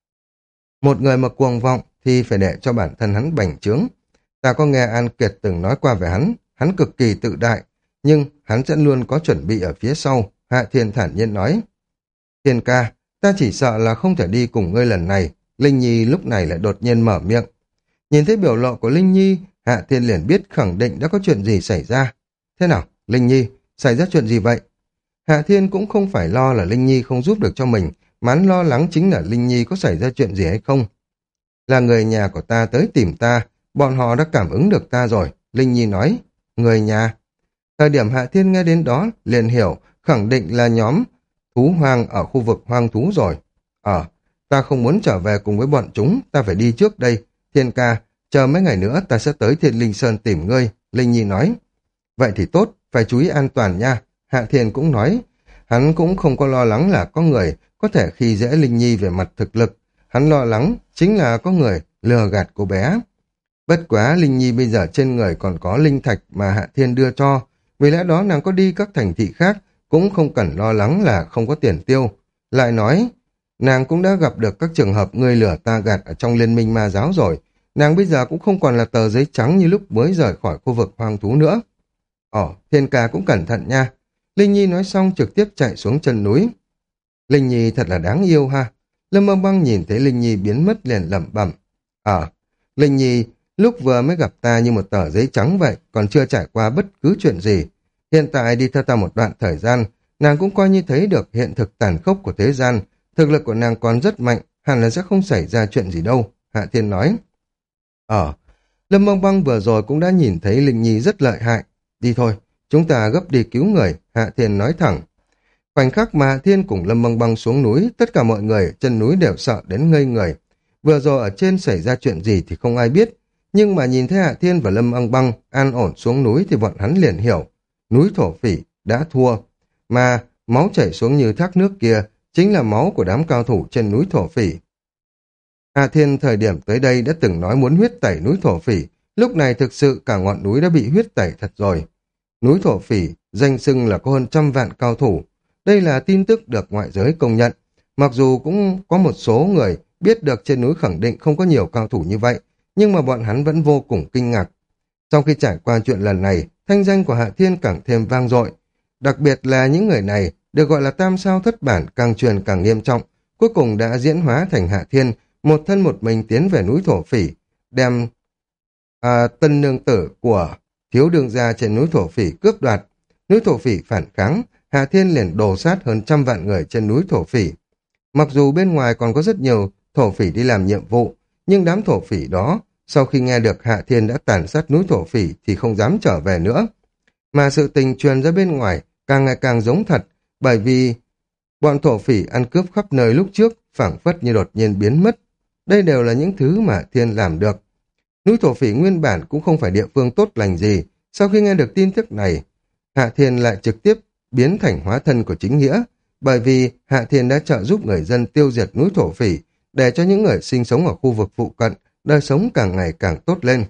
một người mà cuồng vọng thì phải để cho bản thân hắn bành trướng. Ta có nghe An Kiệt từng nói qua về hắn, hắn cực kỳ tự đại, nhưng hắn sẽ luôn có chuẩn bị ở phía sau, Hạ Thiên thản nhiên nói. Thiên ca, ta chỉ sợ là không thể đi cùng ngươi lần này. Linh Nhi lúc này lại đột nhiên mở miệng. Nhìn thấy biểu lộ của Linh Nhi, Hạ Thiên liền biết khẳng định đã có chuyện gì xảy ra. Thế nào, Linh Nhi, xảy ra chuyện gì vậy? Hạ Thiên cũng không phải lo là Linh Nhi không giúp được cho mình, mà hắn lo lắng chính là Linh Nhi có xảy ra chuyện gì hay không. Là người nhà của ta tới tìm ta, bọn họ đã cảm ứng được ta rồi, Linh Nhi nói. Người nhà. Thời điểm Hạ Thiên nghe đến đó, liền hiểu, khẳng định là nhóm thú hoang ở khu vực hoang thú rồi. Ờ, ta không muốn trở về cùng với bọn chúng, ta phải đi trước đây. Thiên ca, chờ mấy ngày nữa ta sẽ tới Thiên Linh Sơn tìm ngươi, Linh Nhi nói. Vậy thì tốt, phải chú ý an toàn nha, Hạ Thiên cũng nói. Hắn cũng không có lo lắng là có người có thể khi dễ Linh Nhi về mặt thực lực. Hắn lo lắng chính là có người lừa gạt cô bé. Bất quá Linh Nhi bây giờ trên người còn có linh thạch mà Hạ Thiên đưa cho. Vì lẽ đó nàng có đi các thành thị khác cũng không cần lo lắng là không có tiền tiêu. Lại nói, nàng cũng đã gặp được các trường hợp người lừa ta gạt ở trong liên minh ma giáo rồi. Nàng bây giờ cũng không còn là tờ giấy trắng như lúc mới rời khỏi khu vực hoang thú nữa. Ồ, Thiên ca cũng cẩn thận nha. Linh Nhi nói xong trực tiếp chạy xuống chân núi. Linh Nhi thật là đáng yêu ha. Lâm Băng Băng nhìn thấy Linh Nhi biến mất liền lẩm bẩm. Ờ, Linh Nhi lúc vừa mới gặp ta như một tờ giấy trắng vậy, còn chưa trải qua bất cứ chuyện gì. Hiện tại đi theo ta một đoạn thời gian, nàng cũng coi như thấy được hiện thực tàn khốc của thế gian. Thực lực của nàng còn rất mạnh, hẳn là sẽ không xảy ra chuyện gì đâu, Hạ Thiên nói. Ờ, Lâm Băng Băng vừa rồi cũng đã nhìn thấy Linh Nhi rất lợi hại. Đi thôi, chúng ta gấp đi cứu người, Hạ Thiên nói thẳng. Khoảnh khắc mà Hạ Thiên cùng Lâm Băng Băng xuống núi, tất cả mọi người chân núi đều sợ đến ngây người. Vừa rồi ở trên xảy ra chuyện gì thì không ai biết, nhưng mà nhìn thấy Hạ Thiên và Lâm Băng Băng an ổn xuống núi thì bọn hắn liền hiểu. Núi thổ phỉ đã thua, mà máu chảy xuống như thác nước kia chính là máu của đám cao thủ trên núi thổ phỉ. Hạ Thiên thời điểm tới đây đã từng nói muốn huyết tẩy núi thổ phỉ, lúc này thực sự cả ngọn núi đã bị huyết tẩy thật rồi. Núi thổ phỉ danh xưng là có hơn trăm vạn cao thủ. Đây là tin tức được ngoại giới công nhận. Mặc dù cũng có một số người biết được trên núi khẳng định không có nhiều cao thủ như vậy, nhưng mà bọn hắn vẫn vô cùng kinh ngạc. Sau khi trải qua chuyện lần này, thanh danh của Hạ Thiên càng thêm vang dội. Đặc biệt là những người này được gọi là tam sao thất bản càng truyền càng nghiêm trọng, cuối cùng đã diễn hóa thành Hạ Thiên, một thân một mình tiến về núi thổ phỉ, đem à, tân nương tử của thiếu đương gia trên núi thổ phỉ cướp đoạt. Núi thổ phỉ phản kháng, Hạ Thiên liền đổ sát hơn trăm vạn người trên núi thổ phỉ. Mặc dù bên ngoài còn có rất nhiều thổ phỉ đi làm nhiệm vụ, nhưng đám thổ phỉ đó, sau khi nghe được Hạ Thiên đã tàn sát núi thổ phỉ thì không dám trở về nữa. Mà sự tình truyền ra bên ngoài càng ngày càng giống thật, bởi vì bọn thổ phỉ ăn cướp khắp nơi lúc trước phảng phất như đột nhiên biến mất. Đây đều là những thứ mà Hạ Thiên làm được. Núi thổ phỉ nguyên bản cũng không phải địa phương tốt lành gì. Sau khi nghe được tin tức này, Hạ Thiên lại trực tiếp biến thành hóa thân của chính nghĩa, bởi vì Hạ Thiên đã trợ giúp người dân tiêu diệt núi thổ phỉ, để cho những người sinh sống ở khu vực phụ cận, đời sống càng ngày càng tốt lên.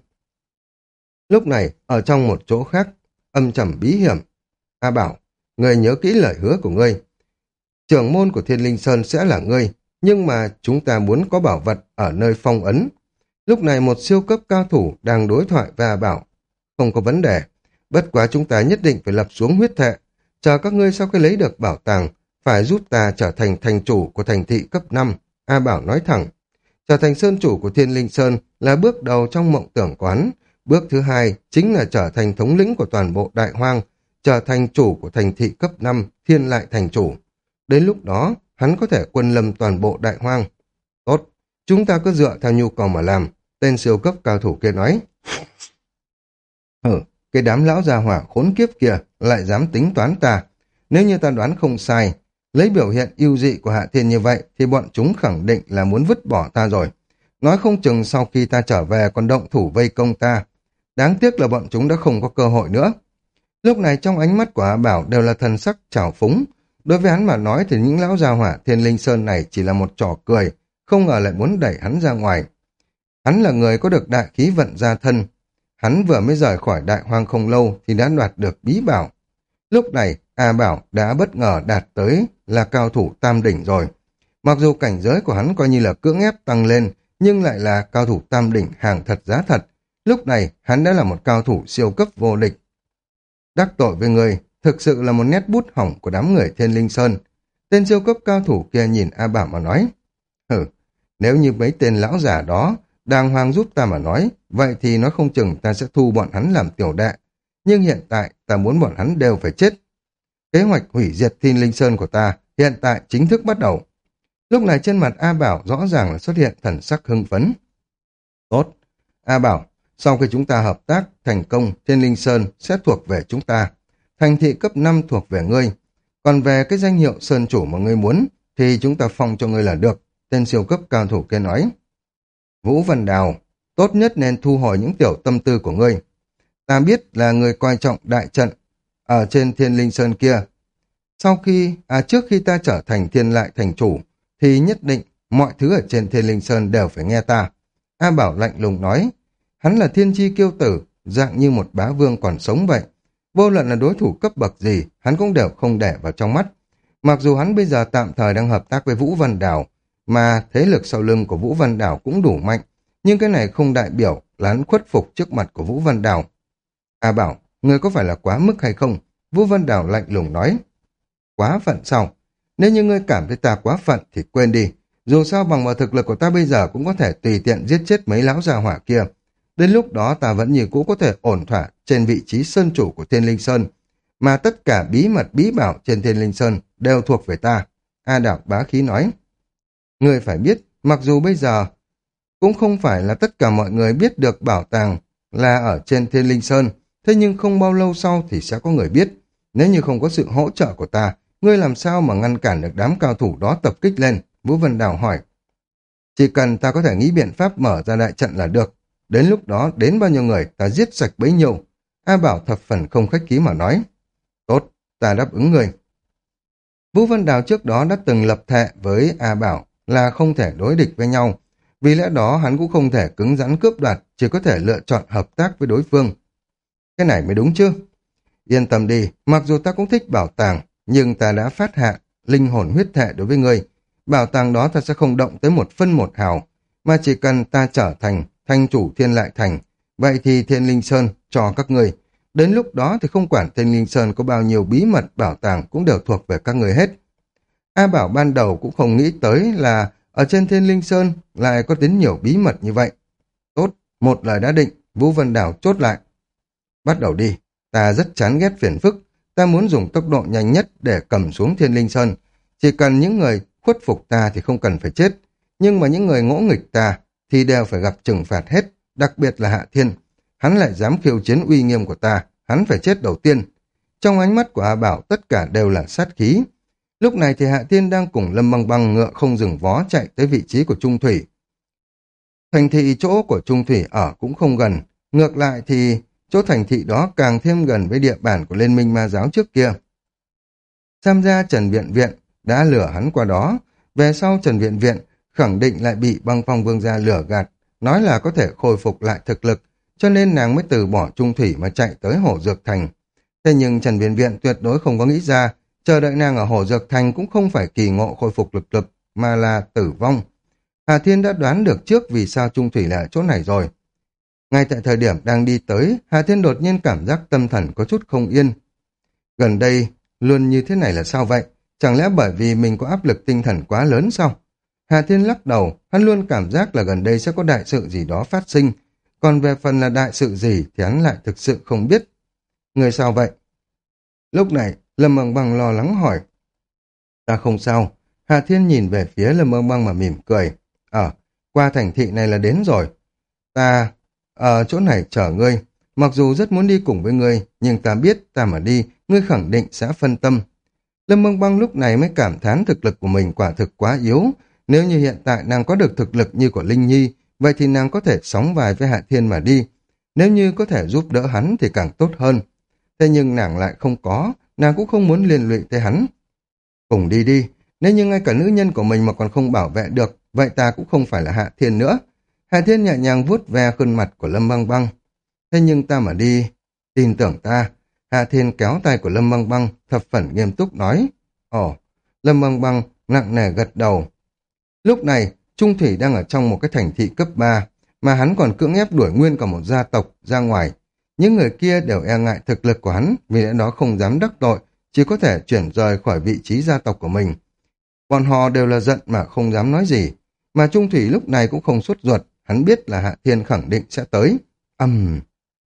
Lúc này, ở trong một chỗ khác, âm trầm bí hiểm, A Bảo, người nhớ kỹ lời hứa của ngươi. Trưởng môn của Thiên Linh Sơn sẽ là ngươi, nhưng mà chúng ta muốn có bảo vật ở nơi phong ấn. Lúc này một siêu cấp cao thủ đang đối thoại với A Bảo. Không có vấn đề, bất quá chúng ta nhất định phải lập xuống huyết thệ. Chờ các ngươi sau khi lấy được bảo tàng, phải giúp ta trở thành thành chủ của thành thị cấp năm. A Bảo nói thẳng, trở thành sơn chủ của Thiên Linh Sơn là bước đầu trong mộng tưởng quán. Bước thứ hai chính là trở thành thống lĩnh của toàn bộ đại hoang, trở thành chủ của thành thị cấp năm, Thiên Lại thành chủ. Đến lúc đó, hắn có thể quân lâm toàn bộ đại hoang. Tốt, chúng ta cứ dựa theo nhu cầu mà làm, tên siêu cấp cao thủ kia nói. Ừ, cái đám lão già hỏa khốn kiếp kia lại dám tính toán ta. Nếu như ta đoán không sai, lấy biểu hiện ưu dị của Hạ Thiên như vậy thì bọn chúng khẳng định là muốn vứt bỏ ta rồi. Nói không chừng sau khi ta trở về còn động thủ vây công ta. Đáng tiếc là bọn chúng đã không có cơ hội nữa. Lúc này trong ánh mắt của A Bảo đều là thần sắc trào phúng. Đối với hắn mà nói thì những lão gia hỏa Thiên Linh Sơn này chỉ là một trò cười, không ngờ lại muốn đẩy hắn ra ngoài. Hắn là người có được đại khí vận gia thân. Hắn vừa mới rời khỏi đại hoang không lâu thì đã đoạt được bí bảo. Lúc này A Bảo đã bất ngờ đạt tới là cao thủ tam đỉnh rồi. Mặc dù cảnh giới của hắn coi như là cưỡng ép tăng lên, nhưng lại là cao thủ tam đỉnh hàng thật giá thật. Lúc này hắn đã là một cao thủ siêu cấp vô địch. Đắc tội với người thực sự là một nét bút hỏng của đám người Thiên Linh Sơn. Tên siêu cấp cao thủ kia nhìn A Bảo mà nói, hừ, nếu như mấy tên lão giả đó đàng hoàng giúp ta mà nói, vậy thì nói không chừng ta sẽ thu bọn hắn làm tiểu đệ. Nhưng hiện tại ta muốn bọn hắn đều phải chết. Kế hoạch hủy diệt Thiên Linh Sơn của ta hiện tại chính thức bắt đầu. Lúc này trên mặt A Bảo rõ ràng là xuất hiện thần sắc hưng phấn. Tốt, A Bảo, sau khi chúng ta hợp tác thành công, Thiên Linh Sơn sẽ thuộc về chúng ta. Thành thị cấp năm thuộc về ngươi. Còn về cái danh hiệu Sơn Chủ mà ngươi muốn, thì chúng ta phong cho ngươi là được. Tên siêu cấp cao thủ kia nói. Vũ Văn Đào, tốt nhất nên thu hồi những tiểu tâm tư của ngươi. Ta biết là người coi trọng đại trận ở trên Thiên Linh Sơn kia. Sau khi, à trước khi ta trở thành thiên lại thành chủ, thì nhất định mọi thứ ở trên Thiên Linh Sơn đều phải nghe ta. A Bảo lạnh lùng nói, hắn là thiên chi kiêu tử, dạng như một bá vương còn sống vậy. Vô luận là đối thủ cấp bậc gì, hắn cũng đều không để vào trong mắt. Mặc dù hắn bây giờ tạm thời đang hợp tác với Vũ Văn Đào, mà thế lực sau lưng của Vũ Văn Đào cũng đủ mạnh, nhưng cái này không đại biểu là hắn khuất phục trước mặt của Vũ Văn Đào. A Bảo, người có phải là quá mức hay không? Vũ Văn Đào lạnh lùng nói. Quá phận sao? Nếu như ngươi cảm thấy ta quá phận thì quên đi. Dù sao bằng vào thực lực của ta bây giờ cũng có thể tùy tiện giết chết mấy lão già hỏa kia. Đến lúc đó ta vẫn như cũ có thể ổn thỏa trên vị trí sơn chủ của Thiên Linh Sơn. Mà tất cả bí mật bí bảo trên Thiên Linh Sơn đều thuộc về ta. A Đạo bá khí nói. Ngươi phải biết, mặc dù bây giờ cũng không phải là tất cả mọi người biết được bảo tàng là ở trên Thiên Linh Sơn, thế nhưng không bao lâu sau thì sẽ có người biết. Nếu như không có sự hỗ trợ của ta, ngươi làm sao mà ngăn cản được đám cao thủ đó tập kích lên? Vũ Vân Đào hỏi. Chỉ cần ta có thể nghĩ biện pháp mở ra đại trận là được. Đến lúc đó, đến bao nhiêu người, ta giết sạch bấy nhiêu. A Bảo thập phần không khách khí mà nói. Tốt, ta đáp ứng người. Vũ Vân Đào trước đó đã từng lập thệ với A Bảo là không thể đối địch với nhau. Vì lẽ đó hắn cũng không thể cứng rắn cướp đoạt, chỉ có thể lựa chọn hợp tác với đối phương. Cái này mới đúng chứ? Yên tâm đi, mặc dù ta cũng thích bảo tàng, nhưng ta đã phát hạ linh hồn huyết thệ đối với ngươi. Bảo tàng đó ta sẽ không động tới một phân một hào, mà chỉ cần ta trở thành thành chủ Thiên Lại Thành, vậy thì Thiên Linh Sơn cho các ngươi. Đến lúc đó thì không quản Thiên Linh Sơn có bao nhiêu bí mật bảo tàng cũng đều thuộc về các ngươi hết. A Bảo ban đầu cũng không nghĩ tới là ở trên Thiên Linh Sơn lại có đến nhiều bí mật như vậy. Tốt, một lời đã định, Vũ Vân Đào chốt lại. Bắt đầu đi, ta rất chán ghét phiền phức, ta muốn dùng tốc độ nhanh nhất để cầm xuống Thiên Linh Sơn. Chỉ cần những người khuất phục ta thì không cần phải chết, nhưng mà những người ngỗ nghịch ta thì đều phải gặp trừng phạt hết, đặc biệt là Hạ Thiên. Hắn lại dám khiêu chiến uy nghiêm của ta, hắn phải chết đầu tiên. Trong ánh mắt của A Bảo tất cả đều là sát khí. Lúc này thì Hạ Thiên đang cùng Lâm Băng Băng ngựa không dừng vó chạy tới vị trí của Trung Thủy. Thành thị chỗ của Trung Thủy ở cũng không gần, ngược lại thì chỗ thành thị đó càng thêm gần với địa bàn của Liên minh ma giáo trước kia. Tham gia Trần Viện Viện đã lừa hắn qua đó, về sau Trần Viện Viện khẳng định lại bị Băng Phong Vương gia lừa gạt, nói là có thể khôi phục lại thực lực, cho nên nàng mới từ bỏ Trung Thủy mà chạy tới Hổ Dược Thành. Thế nhưng Trần Viện Viện tuyệt đối không có nghĩ ra, chờ đợi nàng ở Hổ Dược Thành cũng không phải kỳ ngộ khôi phục lực lực, mà là tử vong. Hà Thiên đã đoán được trước vì sao Trung Thủy là ở chỗ này rồi. Ngay tại thời điểm đang đi tới, Hà Thiên đột nhiên cảm giác tâm thần có chút không yên. Gần đây, luôn như thế này là sao vậy? Chẳng lẽ bởi vì mình có áp lực tinh thần quá lớn sao? Hà Thiên lắc đầu, hắn luôn cảm giác là gần đây sẽ có đại sự gì đó phát sinh. Còn về phần là đại sự gì thì hắn lại thực sự không biết. Người sao vậy? Lúc này, Lâm Bằng Bằng lo lắng hỏi. Ta không sao. Hạ Thiên nhìn về phía Lâm Băng Băng mà mỉm cười. Ờ, qua thành thị này là đến rồi. Ta ở chỗ này chờ ngươi. Mặc dù rất muốn đi cùng với ngươi, nhưng ta biết ta mà đi, ngươi khẳng định sẽ phân tâm. Lâm Băng Băng lúc này mới cảm thán thực lực của mình quả thực quá yếu. Nếu như hiện tại nàng có được thực lực như của Linh Nhi, vậy thì nàng có thể sóng vai với Hạ Thiên mà đi. Nếu như có thể giúp đỡ hắn thì càng tốt hơn. Thế nhưng nàng lại không có, nàng cũng không muốn liên lụy tới hắn. Cùng đi đi, nếu như ngay cả nữ nhân của mình mà còn không bảo vệ được, vậy ta cũng không phải là Hạ Thiên nữa. Hạ Thiên nhẹ nhàng vuốt ve khuôn mặt của Lâm Băng Băng. Thế nhưng ta mà đi, tin tưởng ta. Hạ Thiên kéo tay của Lâm Băng Băng, thập phần nghiêm túc nói. Ồ, Lâm Băng Băng nặng nề gật đầu. Lúc này, Trung Thủy đang ở trong một cái thành thị cấp ba, mà hắn còn cưỡng ép đuổi nguyên cả một gia tộc ra ngoài. Những người kia đều e ngại thực lực của hắn, vì lẽ đó không dám đắc tội, chỉ có thể chuyển rời khỏi vị trí gia tộc của mình. Bọn họ đều là giận mà không dám nói gì, mà Trung Thủy lúc này cũng không sốt ruột, hắn biết là Hạ Thiên khẳng định sẽ tới. Âm... Uhm.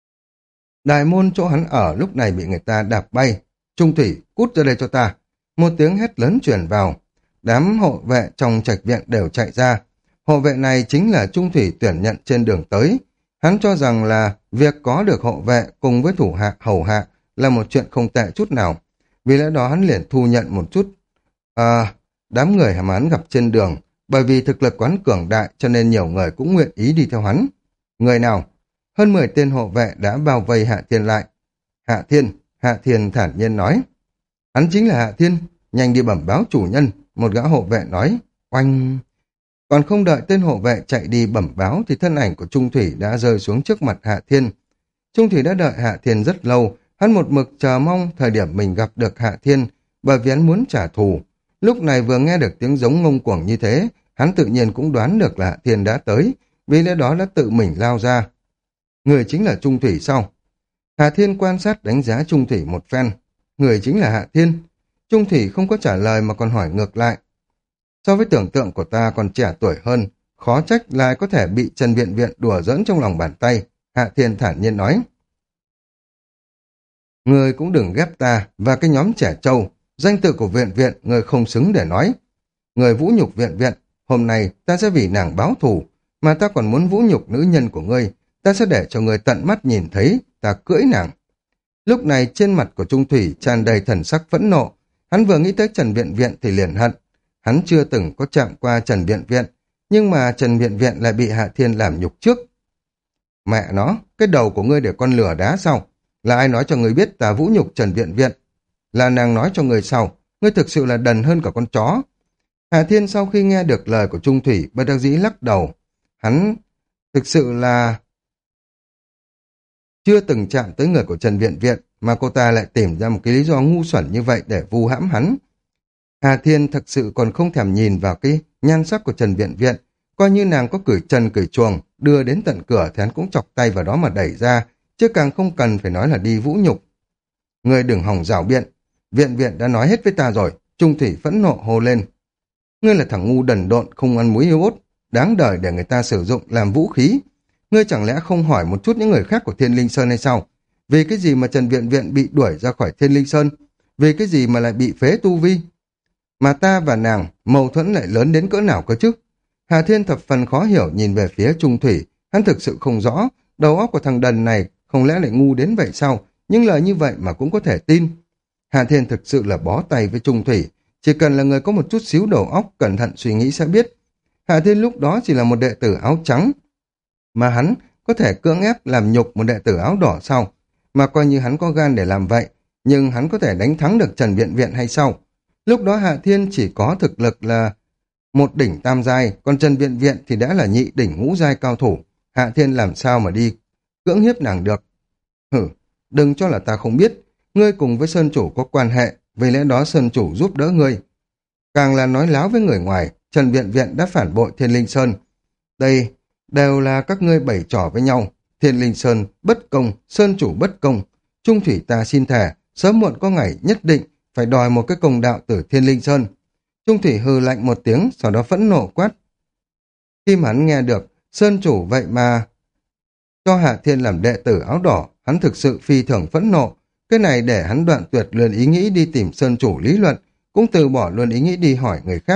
Đại môn chỗ hắn ở lúc này bị người ta đạp bay. Trung Thủy, cút ra đây cho ta. Một tiếng hét lớn truyền vào. Đám hộ vệ trong trạch viện đều chạy ra. Hộ vệ này chính là Trung Thủy tuyển nhận trên đường tới. Hắn cho rằng là việc có được hộ vệ cùng với thủ hạ hầu hạ là một chuyện không tệ chút nào. Vì lẽ đó hắn liền thu nhận một chút à, đám người mà hắn gặp trên đường. Bởi vì thực lực quán cường đại cho nên nhiều người cũng nguyện ý đi theo hắn. Người nào? Hơn mười tên hộ vệ đã bao vây Hạ Thiên lại. Hạ Thiên, Hạ Thiên thản nhiên nói. Hắn chính là Hạ Thiên, nhanh đi bẩm báo chủ nhân, một gã hộ vệ nói. Oanh! Còn không đợi tên hộ vệ chạy đi bẩm báo thì thân ảnh của Trung Thủy đã rơi xuống trước mặt Hạ Thiên. Trung Thủy đã đợi Hạ Thiên rất lâu, hắn một mực chờ mong thời điểm mình gặp được Hạ Thiên, bởi vì hắn muốn trả thù. Lúc này vừa nghe được tiếng giống ngông cuồng như thế, hắn tự nhiên cũng đoán được là Hạ Thiên đã tới, vì lẽ đó đã tự mình lao ra. Người chính là Trung Thủy sao? Hạ Thiên quan sát đánh giá Trung Thủy một phen. Người chính là Hạ Thiên. Trung Thủy không có trả lời mà còn hỏi ngược lại. So với tưởng tượng của ta còn trẻ tuổi hơn, khó trách lại có thể bị Trần Viện Viện đùa giỡn trong lòng bàn tay. Hạ Thiên thản nhiên nói. Người cũng đừng ghép ta và cái nhóm trẻ trâu. Danh tự của Viện Viện người không xứng để nói. Người vũ nhục Viện Viện, hôm nay ta sẽ vì nàng báo thù, mà ta còn muốn vũ nhục nữ nhân của ngươi. Ta sẽ để cho người tận mắt nhìn thấy ta cưỡi nàng. Lúc này trên mặt của Trung Thủy tràn đầy thần sắc phẫn nộ. Hắn vừa nghĩ tới Trần Viện Viện thì liền hận. Hắn chưa từng có chạm qua Trần Viện Viện, nhưng mà Trần Viện Viện lại bị Hạ Thiên làm nhục trước. Mẹ nó, cái đầu của ngươi để con lửa đá sao? Là ai nói cho ngươi biết ta vũ nhục Trần Viện Viện? Là nàng nói cho ngươi sao? Ngươi thực sự là đần hơn cả con chó. Hạ Thiên sau khi nghe được lời của Trung Thủy bất đắc dĩ lắc đầu. Hắn thực sự là chưa từng chạm tới người của Trần Viện Viện, mà cô ta lại tìm ra một cái lý do ngu xuẩn như vậy để vu hãm hắn. Hà Thiên thật sự còn không thèm nhìn vào cái nhan sắc của Trần Viện Viện, coi như nàng có cởi chân cởi chuồng, đưa đến tận cửa thì hắn cũng chọc tay vào đó mà đẩy ra, chứ càng không cần phải nói là đi vũ nhục. Ngươi đừng hòng rảo biện, Viện Viện đã nói hết với ta rồi. Trung Thủy phẫn nộ hô lên. Ngươi là thằng ngu đần độn không ăn muối yêu ốt, đáng đời để người ta sử dụng làm vũ khí. Ngươi chẳng lẽ không hỏi một chút những người khác của Thiên Linh Sơn hay sao? Vì cái gì mà Trần Viện Viện bị đuổi ra khỏi Thiên Linh Sơn? Vì cái gì mà lại bị phế tu vi? Mà ta và nàng mâu thuẫn lại lớn đến cỡ nào cơ chứ? Hà Thiên thập phần khó hiểu nhìn về phía Trung Thủy, hắn thực sự không rõ, đầu óc của thằng đần này không lẽ lại ngu đến vậy sao? Nhưng lời như vậy mà cũng có thể tin. Hà Thiên thực sự là bó tay với Trung Thủy, chỉ cần là người có một chút xíu đầu óc cẩn thận suy nghĩ sẽ biết. Hà Thiên lúc đó chỉ là một đệ tử áo trắng, mà hắn có thể cưỡng ép làm nhục một đệ tử áo đỏ sao? Mà coi như hắn có gan để làm vậy, nhưng hắn có thể đánh thắng được Trần Viện Viện hay sao? Lúc đó Hạ Thiên chỉ có thực lực là một đỉnh tam giai, còn Trần Viện Viện thì đã là nhị đỉnh ngũ giai cao thủ. Hạ Thiên làm sao mà đi cưỡng hiếp nàng được? Hử, đừng cho là ta không biết, ngươi cùng với Sơn Chủ có quan hệ, vì lẽ đó Sơn Chủ giúp đỡ ngươi. Càng là nói láo với người ngoài, Trần Viện Viện đã phản bội Thiên Linh Sơn. Đây đều là các ngươi bày trò với nhau. Thiên Linh Sơn bất công, Sơn Chủ bất công. Trung Thủy ta xin thề, sớm muộn có ngày nhất định phải đòi một cái công đạo từ Thiên Linh Sơn. Trung Thủy hừ lạnh một tiếng, sau đó phẫn nộ quát. Khi mà hắn nghe được Sơn Chủ vậy mà cho Hạ Thiên làm đệ tử áo đỏ, hắn thực sự phi thường phẫn nộ. Cái này để hắn đoạn tuyệt luôn ý nghĩ đi tìm Sơn Chủ lý luận, cũng từ bỏ luôn ý nghĩ đi hỏi người khác,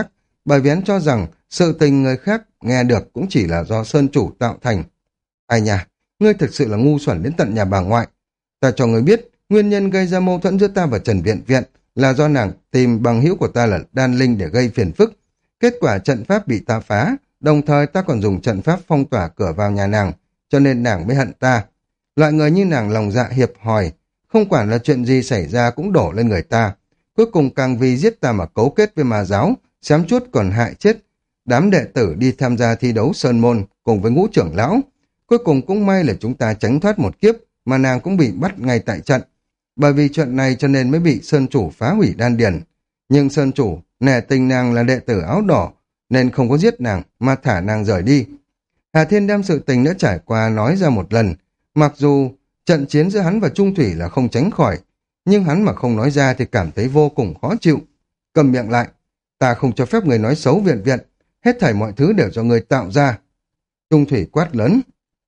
bởi vì hắn cho rằng sự tình người khác nghe được cũng chỉ là do Sơn Chủ tạo thành. Ai nha, ngươi thực sự là ngu xuẩn đến tận nhà bà ngoại. Ta cho ngươi biết, nguyên nhân gây ra mâu thuẫn giữa ta và Trần Viện Viện là do nàng tìm bằng hữu của ta là Đan Linh để gây phiền phức. Kết quả trận pháp bị ta phá, đồng thời ta còn dùng trận pháp phong tỏa cửa vào nhà nàng, cho nên nàng mới hận ta. Loại người như nàng lòng dạ hiệp hòi, không quản là chuyện gì xảy ra cũng đổ lên người ta. Cuối cùng càng vì giết ta mà cấu kết với ma giáo, xém chút còn hại chết đám đệ tử đi tham gia thi đấu Sơn Môn cùng với ngũ trưởng lão. Cuối cùng cũng may là chúng ta tránh thoát một kiếp, mà nàng cũng bị bắt ngay tại trận. Bởi vì chuyện này cho nên mới bị Sơn Chủ phá hủy đan điền. Nhưng Sơn Chủ nể tình nàng là đệ tử áo đỏ, nên không có giết nàng mà thả nàng rời đi. Hà Thiên đem sự tình đã trải qua nói ra một lần. Mặc dù trận chiến giữa hắn và Trung Thủy là không tránh khỏi, nhưng hắn mà không nói ra thì cảm thấy vô cùng khó chịu. Cầm miệng lại, ta không cho phép người nói xấu Viện Viện, hết thảy mọi thứ đều do người tạo ra. Trung Thủy quát lớn.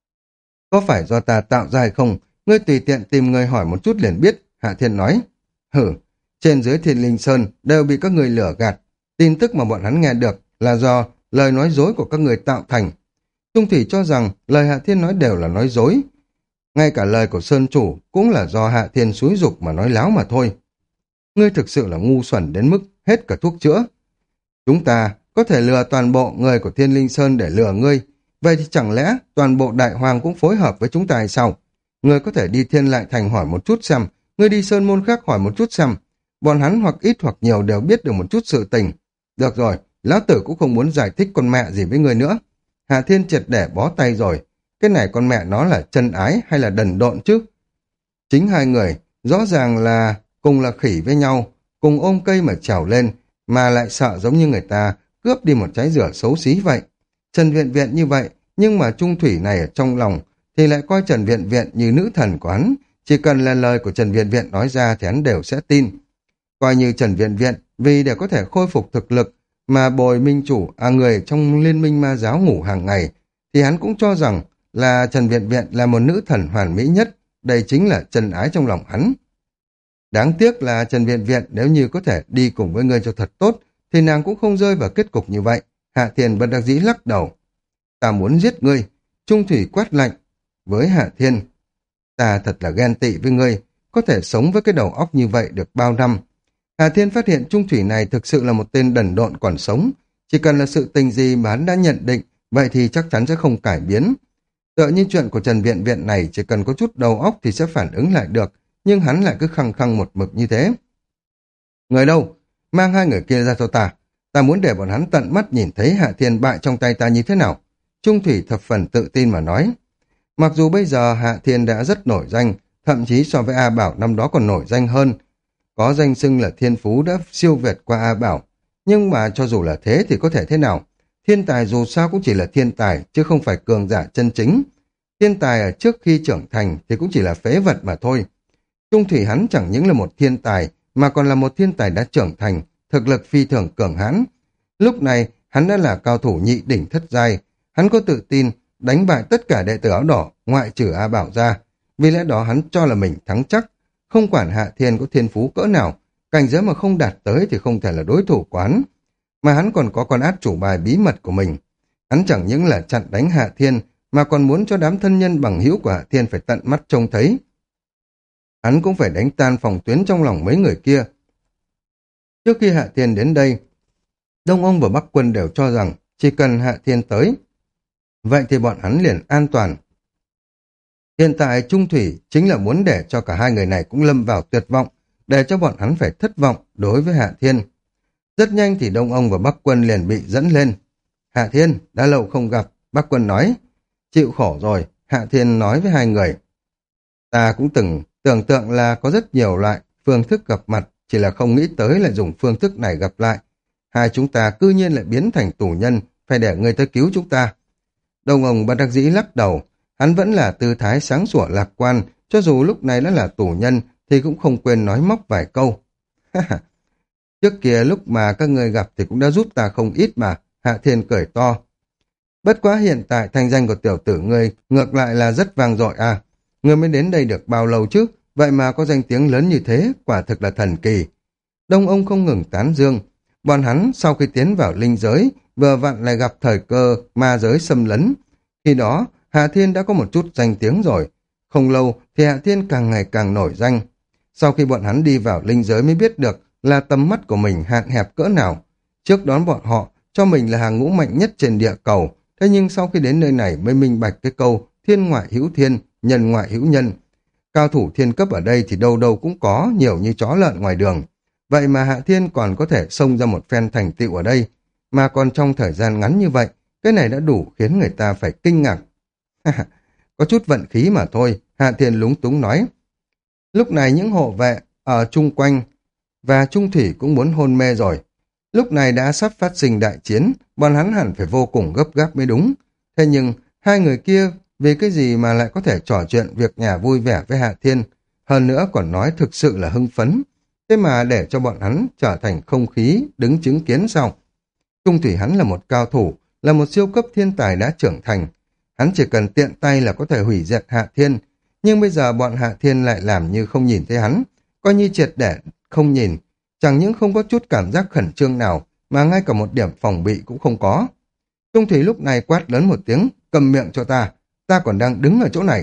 Có phải do ta tạo ra hay không, ngươi tùy tiện tìm người hỏi một chút liền biết, Hạ Thiên nói. Hử, trên dưới Thiên Linh Sơn đều bị các người lửa gạt, tin tức mà bọn hắn nghe được là do lời nói dối của các người tạo thành. Trung Thủy cho rằng lời Hạ Thiên nói đều là nói dối. Ngay cả lời của Sơn Chủ cũng là do Hạ Thiên xúi dục mà nói láo mà thôi. Ngươi thực sự là ngu xuẩn đến mức hết cả thuốc chữa. Chúng ta có thể lừa toàn bộ người của Thiên Linh Sơn để lừa ngươi. Vậy thì chẳng lẽ toàn bộ Đại Hoàng cũng phối hợp với chúng ta hay sao? Ngươi có thể đi Thiên Lại Thành hỏi một chút xem, ngươi đi Sơn Môn khác hỏi một chút xem. Bọn hắn hoặc ít hoặc nhiều đều biết được một chút sự tình. Được rồi, lão tử cũng không muốn giải thích con mẹ gì với ngươi nữa. Hạ Thiên triệt để bó tay rồi. Cái này con mẹ nó là chân ái hay là đần độn chứ? Chính hai người, rõ ràng là cùng là khỉ với nhau, cùng ôm cây mà trèo lên, mà lại sợ giống như người ta cướp đi một trái dừa xấu xí vậy. Trần Viện Viện như vậy, nhưng mà Trung Thủy này ở trong lòng thì lại coi Trần Viện Viện như nữ thần của hắn. Chỉ cần là lời của Trần Viện Viện nói ra thì hắn đều sẽ tin. Coi như Trần Viện Viện vì để có thể khôi phục thực lực mà bồi minh chủ, à người trong liên minh ma giáo ngủ hàng ngày, thì hắn cũng cho rằng là Trần Viện Viện là một nữ thần hoàn mỹ nhất, đây chính là chân ái trong lòng hắn. Đáng tiếc là Trần Viện Viện nếu như có thể đi cùng với ngươi cho thật tốt, thì nàng cũng không rơi vào kết cục như vậy. Hạ Thiên bất đắc dĩ lắc đầu. Ta muốn giết ngươi. Trung Thủy quát lạnh với Hạ Thiên. Ta thật là ghen tị với ngươi, có thể sống với cái đầu óc như vậy được bao năm. Hạ Thiên phát hiện Trung Thủy này thực sự là một tên đần độn còn sống. Chỉ cần là sự tình gì mà hắn đã nhận định, vậy thì chắc chắn sẽ không cải biến. Tựa như chuyện của Trần Viện Viện này chỉ cần có chút đầu óc thì sẽ phản ứng lại được, nhưng hắn lại cứ khăng khăng một mực như thế. Người đâu? Mang hai người kia ra cho ta. Ta muốn để bọn hắn tận mắt nhìn thấy Hạ Thiên bại trong tay ta như thế nào. Trung Thủy thập phần tự tin mà nói. Mặc dù bây giờ Hạ Thiên đã rất nổi danh, thậm chí so với A Bảo năm đó còn nổi danh hơn. Có danh xưng là thiên phú đã siêu việt qua A Bảo. Nhưng mà cho dù là thế thì có thể thế nào? Thiên tài dù sao cũng chỉ là thiên tài, chứ không phải cường giả chân chính. Thiên tài ở trước khi trưởng thành thì cũng chỉ là phế vật mà thôi. Trung Thủy hắn chẳng những là một thiên tài, mà còn là một thiên tài đã trưởng thành, thực lực phi thường cường hãn. Lúc này, hắn đã là cao thủ nhị đỉnh thất giai. Hắn có tự tin đánh bại tất cả đệ tử áo đỏ, ngoại trừ A Bảo ra. Vì lẽ đó hắn cho là mình thắng chắc. Không quản Hạ Thiên có thiên phú cỡ nào, cảnh giới mà không đạt tới thì không thể là đối thủ của hắn. Mà hắn còn có con át chủ bài bí mật của mình. Hắn chẳng những là chặn đánh Hạ Thiên, mà còn muốn cho đám thân nhân bằng hữu của Hạ Thiên phải tận mắt trông thấy. Hắn cũng phải đánh tan phòng tuyến trong lòng mấy người kia. Trước khi Hạ Thiên đến đây, Đông Ông và Bắc Quân đều cho rằng chỉ cần Hạ Thiên tới, vậy thì bọn hắn liền an toàn. Hiện tại Trung Thủy chính là muốn để cho cả hai người này cũng lâm vào tuyệt vọng, để cho bọn hắn phải thất vọng đối với Hạ Thiên. Rất nhanh thì Đông Ông và Bắc Quân liền bị dẫn lên. Hạ Thiên, đã lâu không gặp, Bắc Quân nói. Chịu khổ rồi, Hạ Thiên nói với hai người. Ta cũng từng tưởng tượng là có rất nhiều loại phương thức gặp mặt, chỉ là không nghĩ tới lại dùng phương thức này gặp lại. Hai chúng ta cư nhiên lại biến thành tù nhân, phải để người tới cứu chúng ta. Đông Ông bất đắc dĩ lắc đầu, hắn vẫn là tư thái sáng sủa lạc quan, cho dù lúc này đã là tù nhân thì cũng không quên nói móc vài câu. Trước kia lúc mà các người gặp thì cũng đã giúp ta không ít mà, Hạ Thiên cười to. Bất quá hiện tại thanh danh của tiểu tử ngươi ngược lại là rất vang dội à. Ngươi mới đến đây được bao lâu chứ, vậy mà có danh tiếng lớn như thế, quả thực là thần kỳ. Đông Ông không ngừng tán dương. Bọn hắn sau khi tiến vào linh giới, vừa vặn lại gặp thời cơ ma giới xâm lấn. Khi đó, Hạ Thiên đã có một chút danh tiếng rồi. Không lâu thì Hạ Thiên càng ngày càng nổi danh. Sau khi bọn hắn đi vào linh giới mới biết được là tầm mắt của mình hạn hẹp cỡ nào. Trước đó bọn họ cho mình là hàng ngũ mạnh nhất trên địa cầu. Thế nhưng sau khi đến nơi này mới minh bạch cái câu thiên ngoại hữu thiên, nhân ngoại hữu nhân. Cao thủ thiên cấp ở đây thì đâu đâu cũng có, nhiều như chó lợn ngoài đường. Vậy mà Hạ Thiên còn có thể xông ra một phen thành tựu ở đây. Mà còn trong thời gian ngắn như vậy, cái này đã đủ khiến người ta phải kinh ngạc. Có chút vận khí mà thôi, Hạ Thiên lúng túng nói. Lúc này những hộ vệ ở chung quanh và Trung Thủy cũng muốn hôn mê rồi. Lúc này đã sắp phát sinh đại chiến, bọn hắn hẳn phải vô cùng gấp gáp mới đúng. Thế nhưng, hai người kia vì cái gì mà lại có thể trò chuyện việc nhà vui vẻ với Hạ Thiên, hơn nữa còn nói thực sự là hưng phấn. Thế mà để cho bọn hắn trở thành không khí, đứng chứng kiến sao? Trung Thủy hắn là một cao thủ, là một siêu cấp thiên tài đã trưởng thành. Hắn chỉ cần tiện tay là có thể hủy diệt Hạ Thiên, nhưng bây giờ bọn Hạ Thiên lại làm như không nhìn thấy hắn, coi như triệt để không nhìn, chẳng những không có chút cảm giác khẩn trương nào, mà ngay cả một điểm phòng bị cũng không có. Trung Thủy lúc này quát lớn một tiếng, cầm miệng cho ta, ta còn đang đứng ở chỗ này.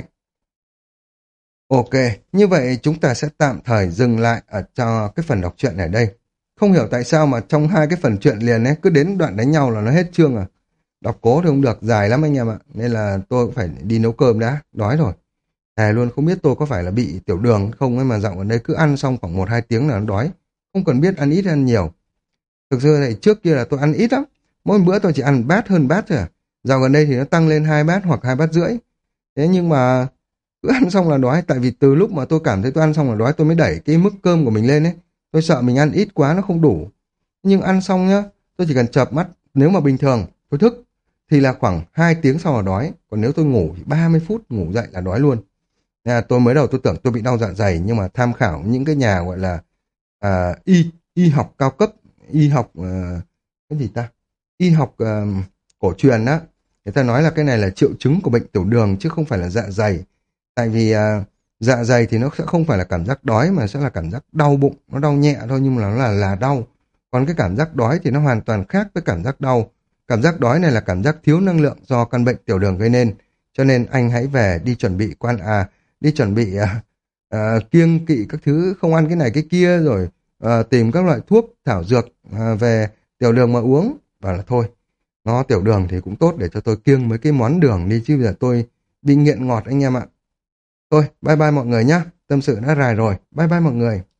Ok, như vậy chúng ta sẽ tạm thời dừng lại ở cho cái phần đọc truyện này đây. Không hiểu tại sao mà trong hai cái phần truyện liền ấy, cứ đến đoạn đánh nhau là nó hết chương à. Đọc cố thì không được, dài lắm anh em ạ, nên là tôi cũng phải đi nấu cơm đã, đói rồi. Thề luôn không biết tôi có phải là bị tiểu đường không ấy mà dạo ở đây cứ ăn xong khoảng một hai tiếng là nó đói. Không cần biết ăn ít ăn nhiều. Thực sự thì trước kia là tôi ăn ít lắm. Mỗi bữa tôi chỉ ăn bát hơn bát thôi à. Dạo gần đây thì nó tăng lên hai bát hoặc hai bát rưỡi. Thế nhưng mà cứ ăn xong là đói. Tại vì từ lúc mà tôi cảm thấy tôi ăn xong là đói tôi mới đẩy cái mức cơm của mình lên ấy. Tôi sợ mình ăn ít quá nó không đủ. Nhưng ăn xong nhá, tôi chỉ cần chợp mắt. Nếu mà bình thường tôi thức thì là khoảng hai tiếng sau là đói. Còn nếu tôi ngủ thì ba mươi phút ngủ dậy là đói luôn. À, tôi mới đầu tôi tưởng tôi bị đau dạ dày, nhưng mà tham khảo những cái nhà gọi là à, y y học cao cấp, y học à, cái gì ta, y học à, cổ truyền á, người ta nói là cái này là triệu chứng của bệnh tiểu đường chứ không phải là dạ dày. Tại vì à, dạ dày thì nó sẽ không phải là cảm giác đói mà sẽ là cảm giác đau bụng, nó đau nhẹ thôi nhưng mà nó là là đau. Còn cái cảm giác đói thì nó hoàn toàn khác với cảm giác đau. Cảm giác đói này là cảm giác thiếu năng lượng do căn bệnh tiểu đường gây nên. Cho nên anh hãy về đi chuẩn bị quan à đi chuẩn bị à, à, kiêng kỵ các thứ, không ăn cái này cái kia, rồi à, tìm các loại thuốc thảo dược à, về tiểu đường mà uống. Và là thôi, nó tiểu đường thì cũng tốt để cho tôi kiêng mấy cái món đường đi, chứ bây giờ tôi bị nghiện ngọt anh em ạ. Thôi bye bye mọi người nhá, tâm sự đã dài rồi, bye bye mọi người.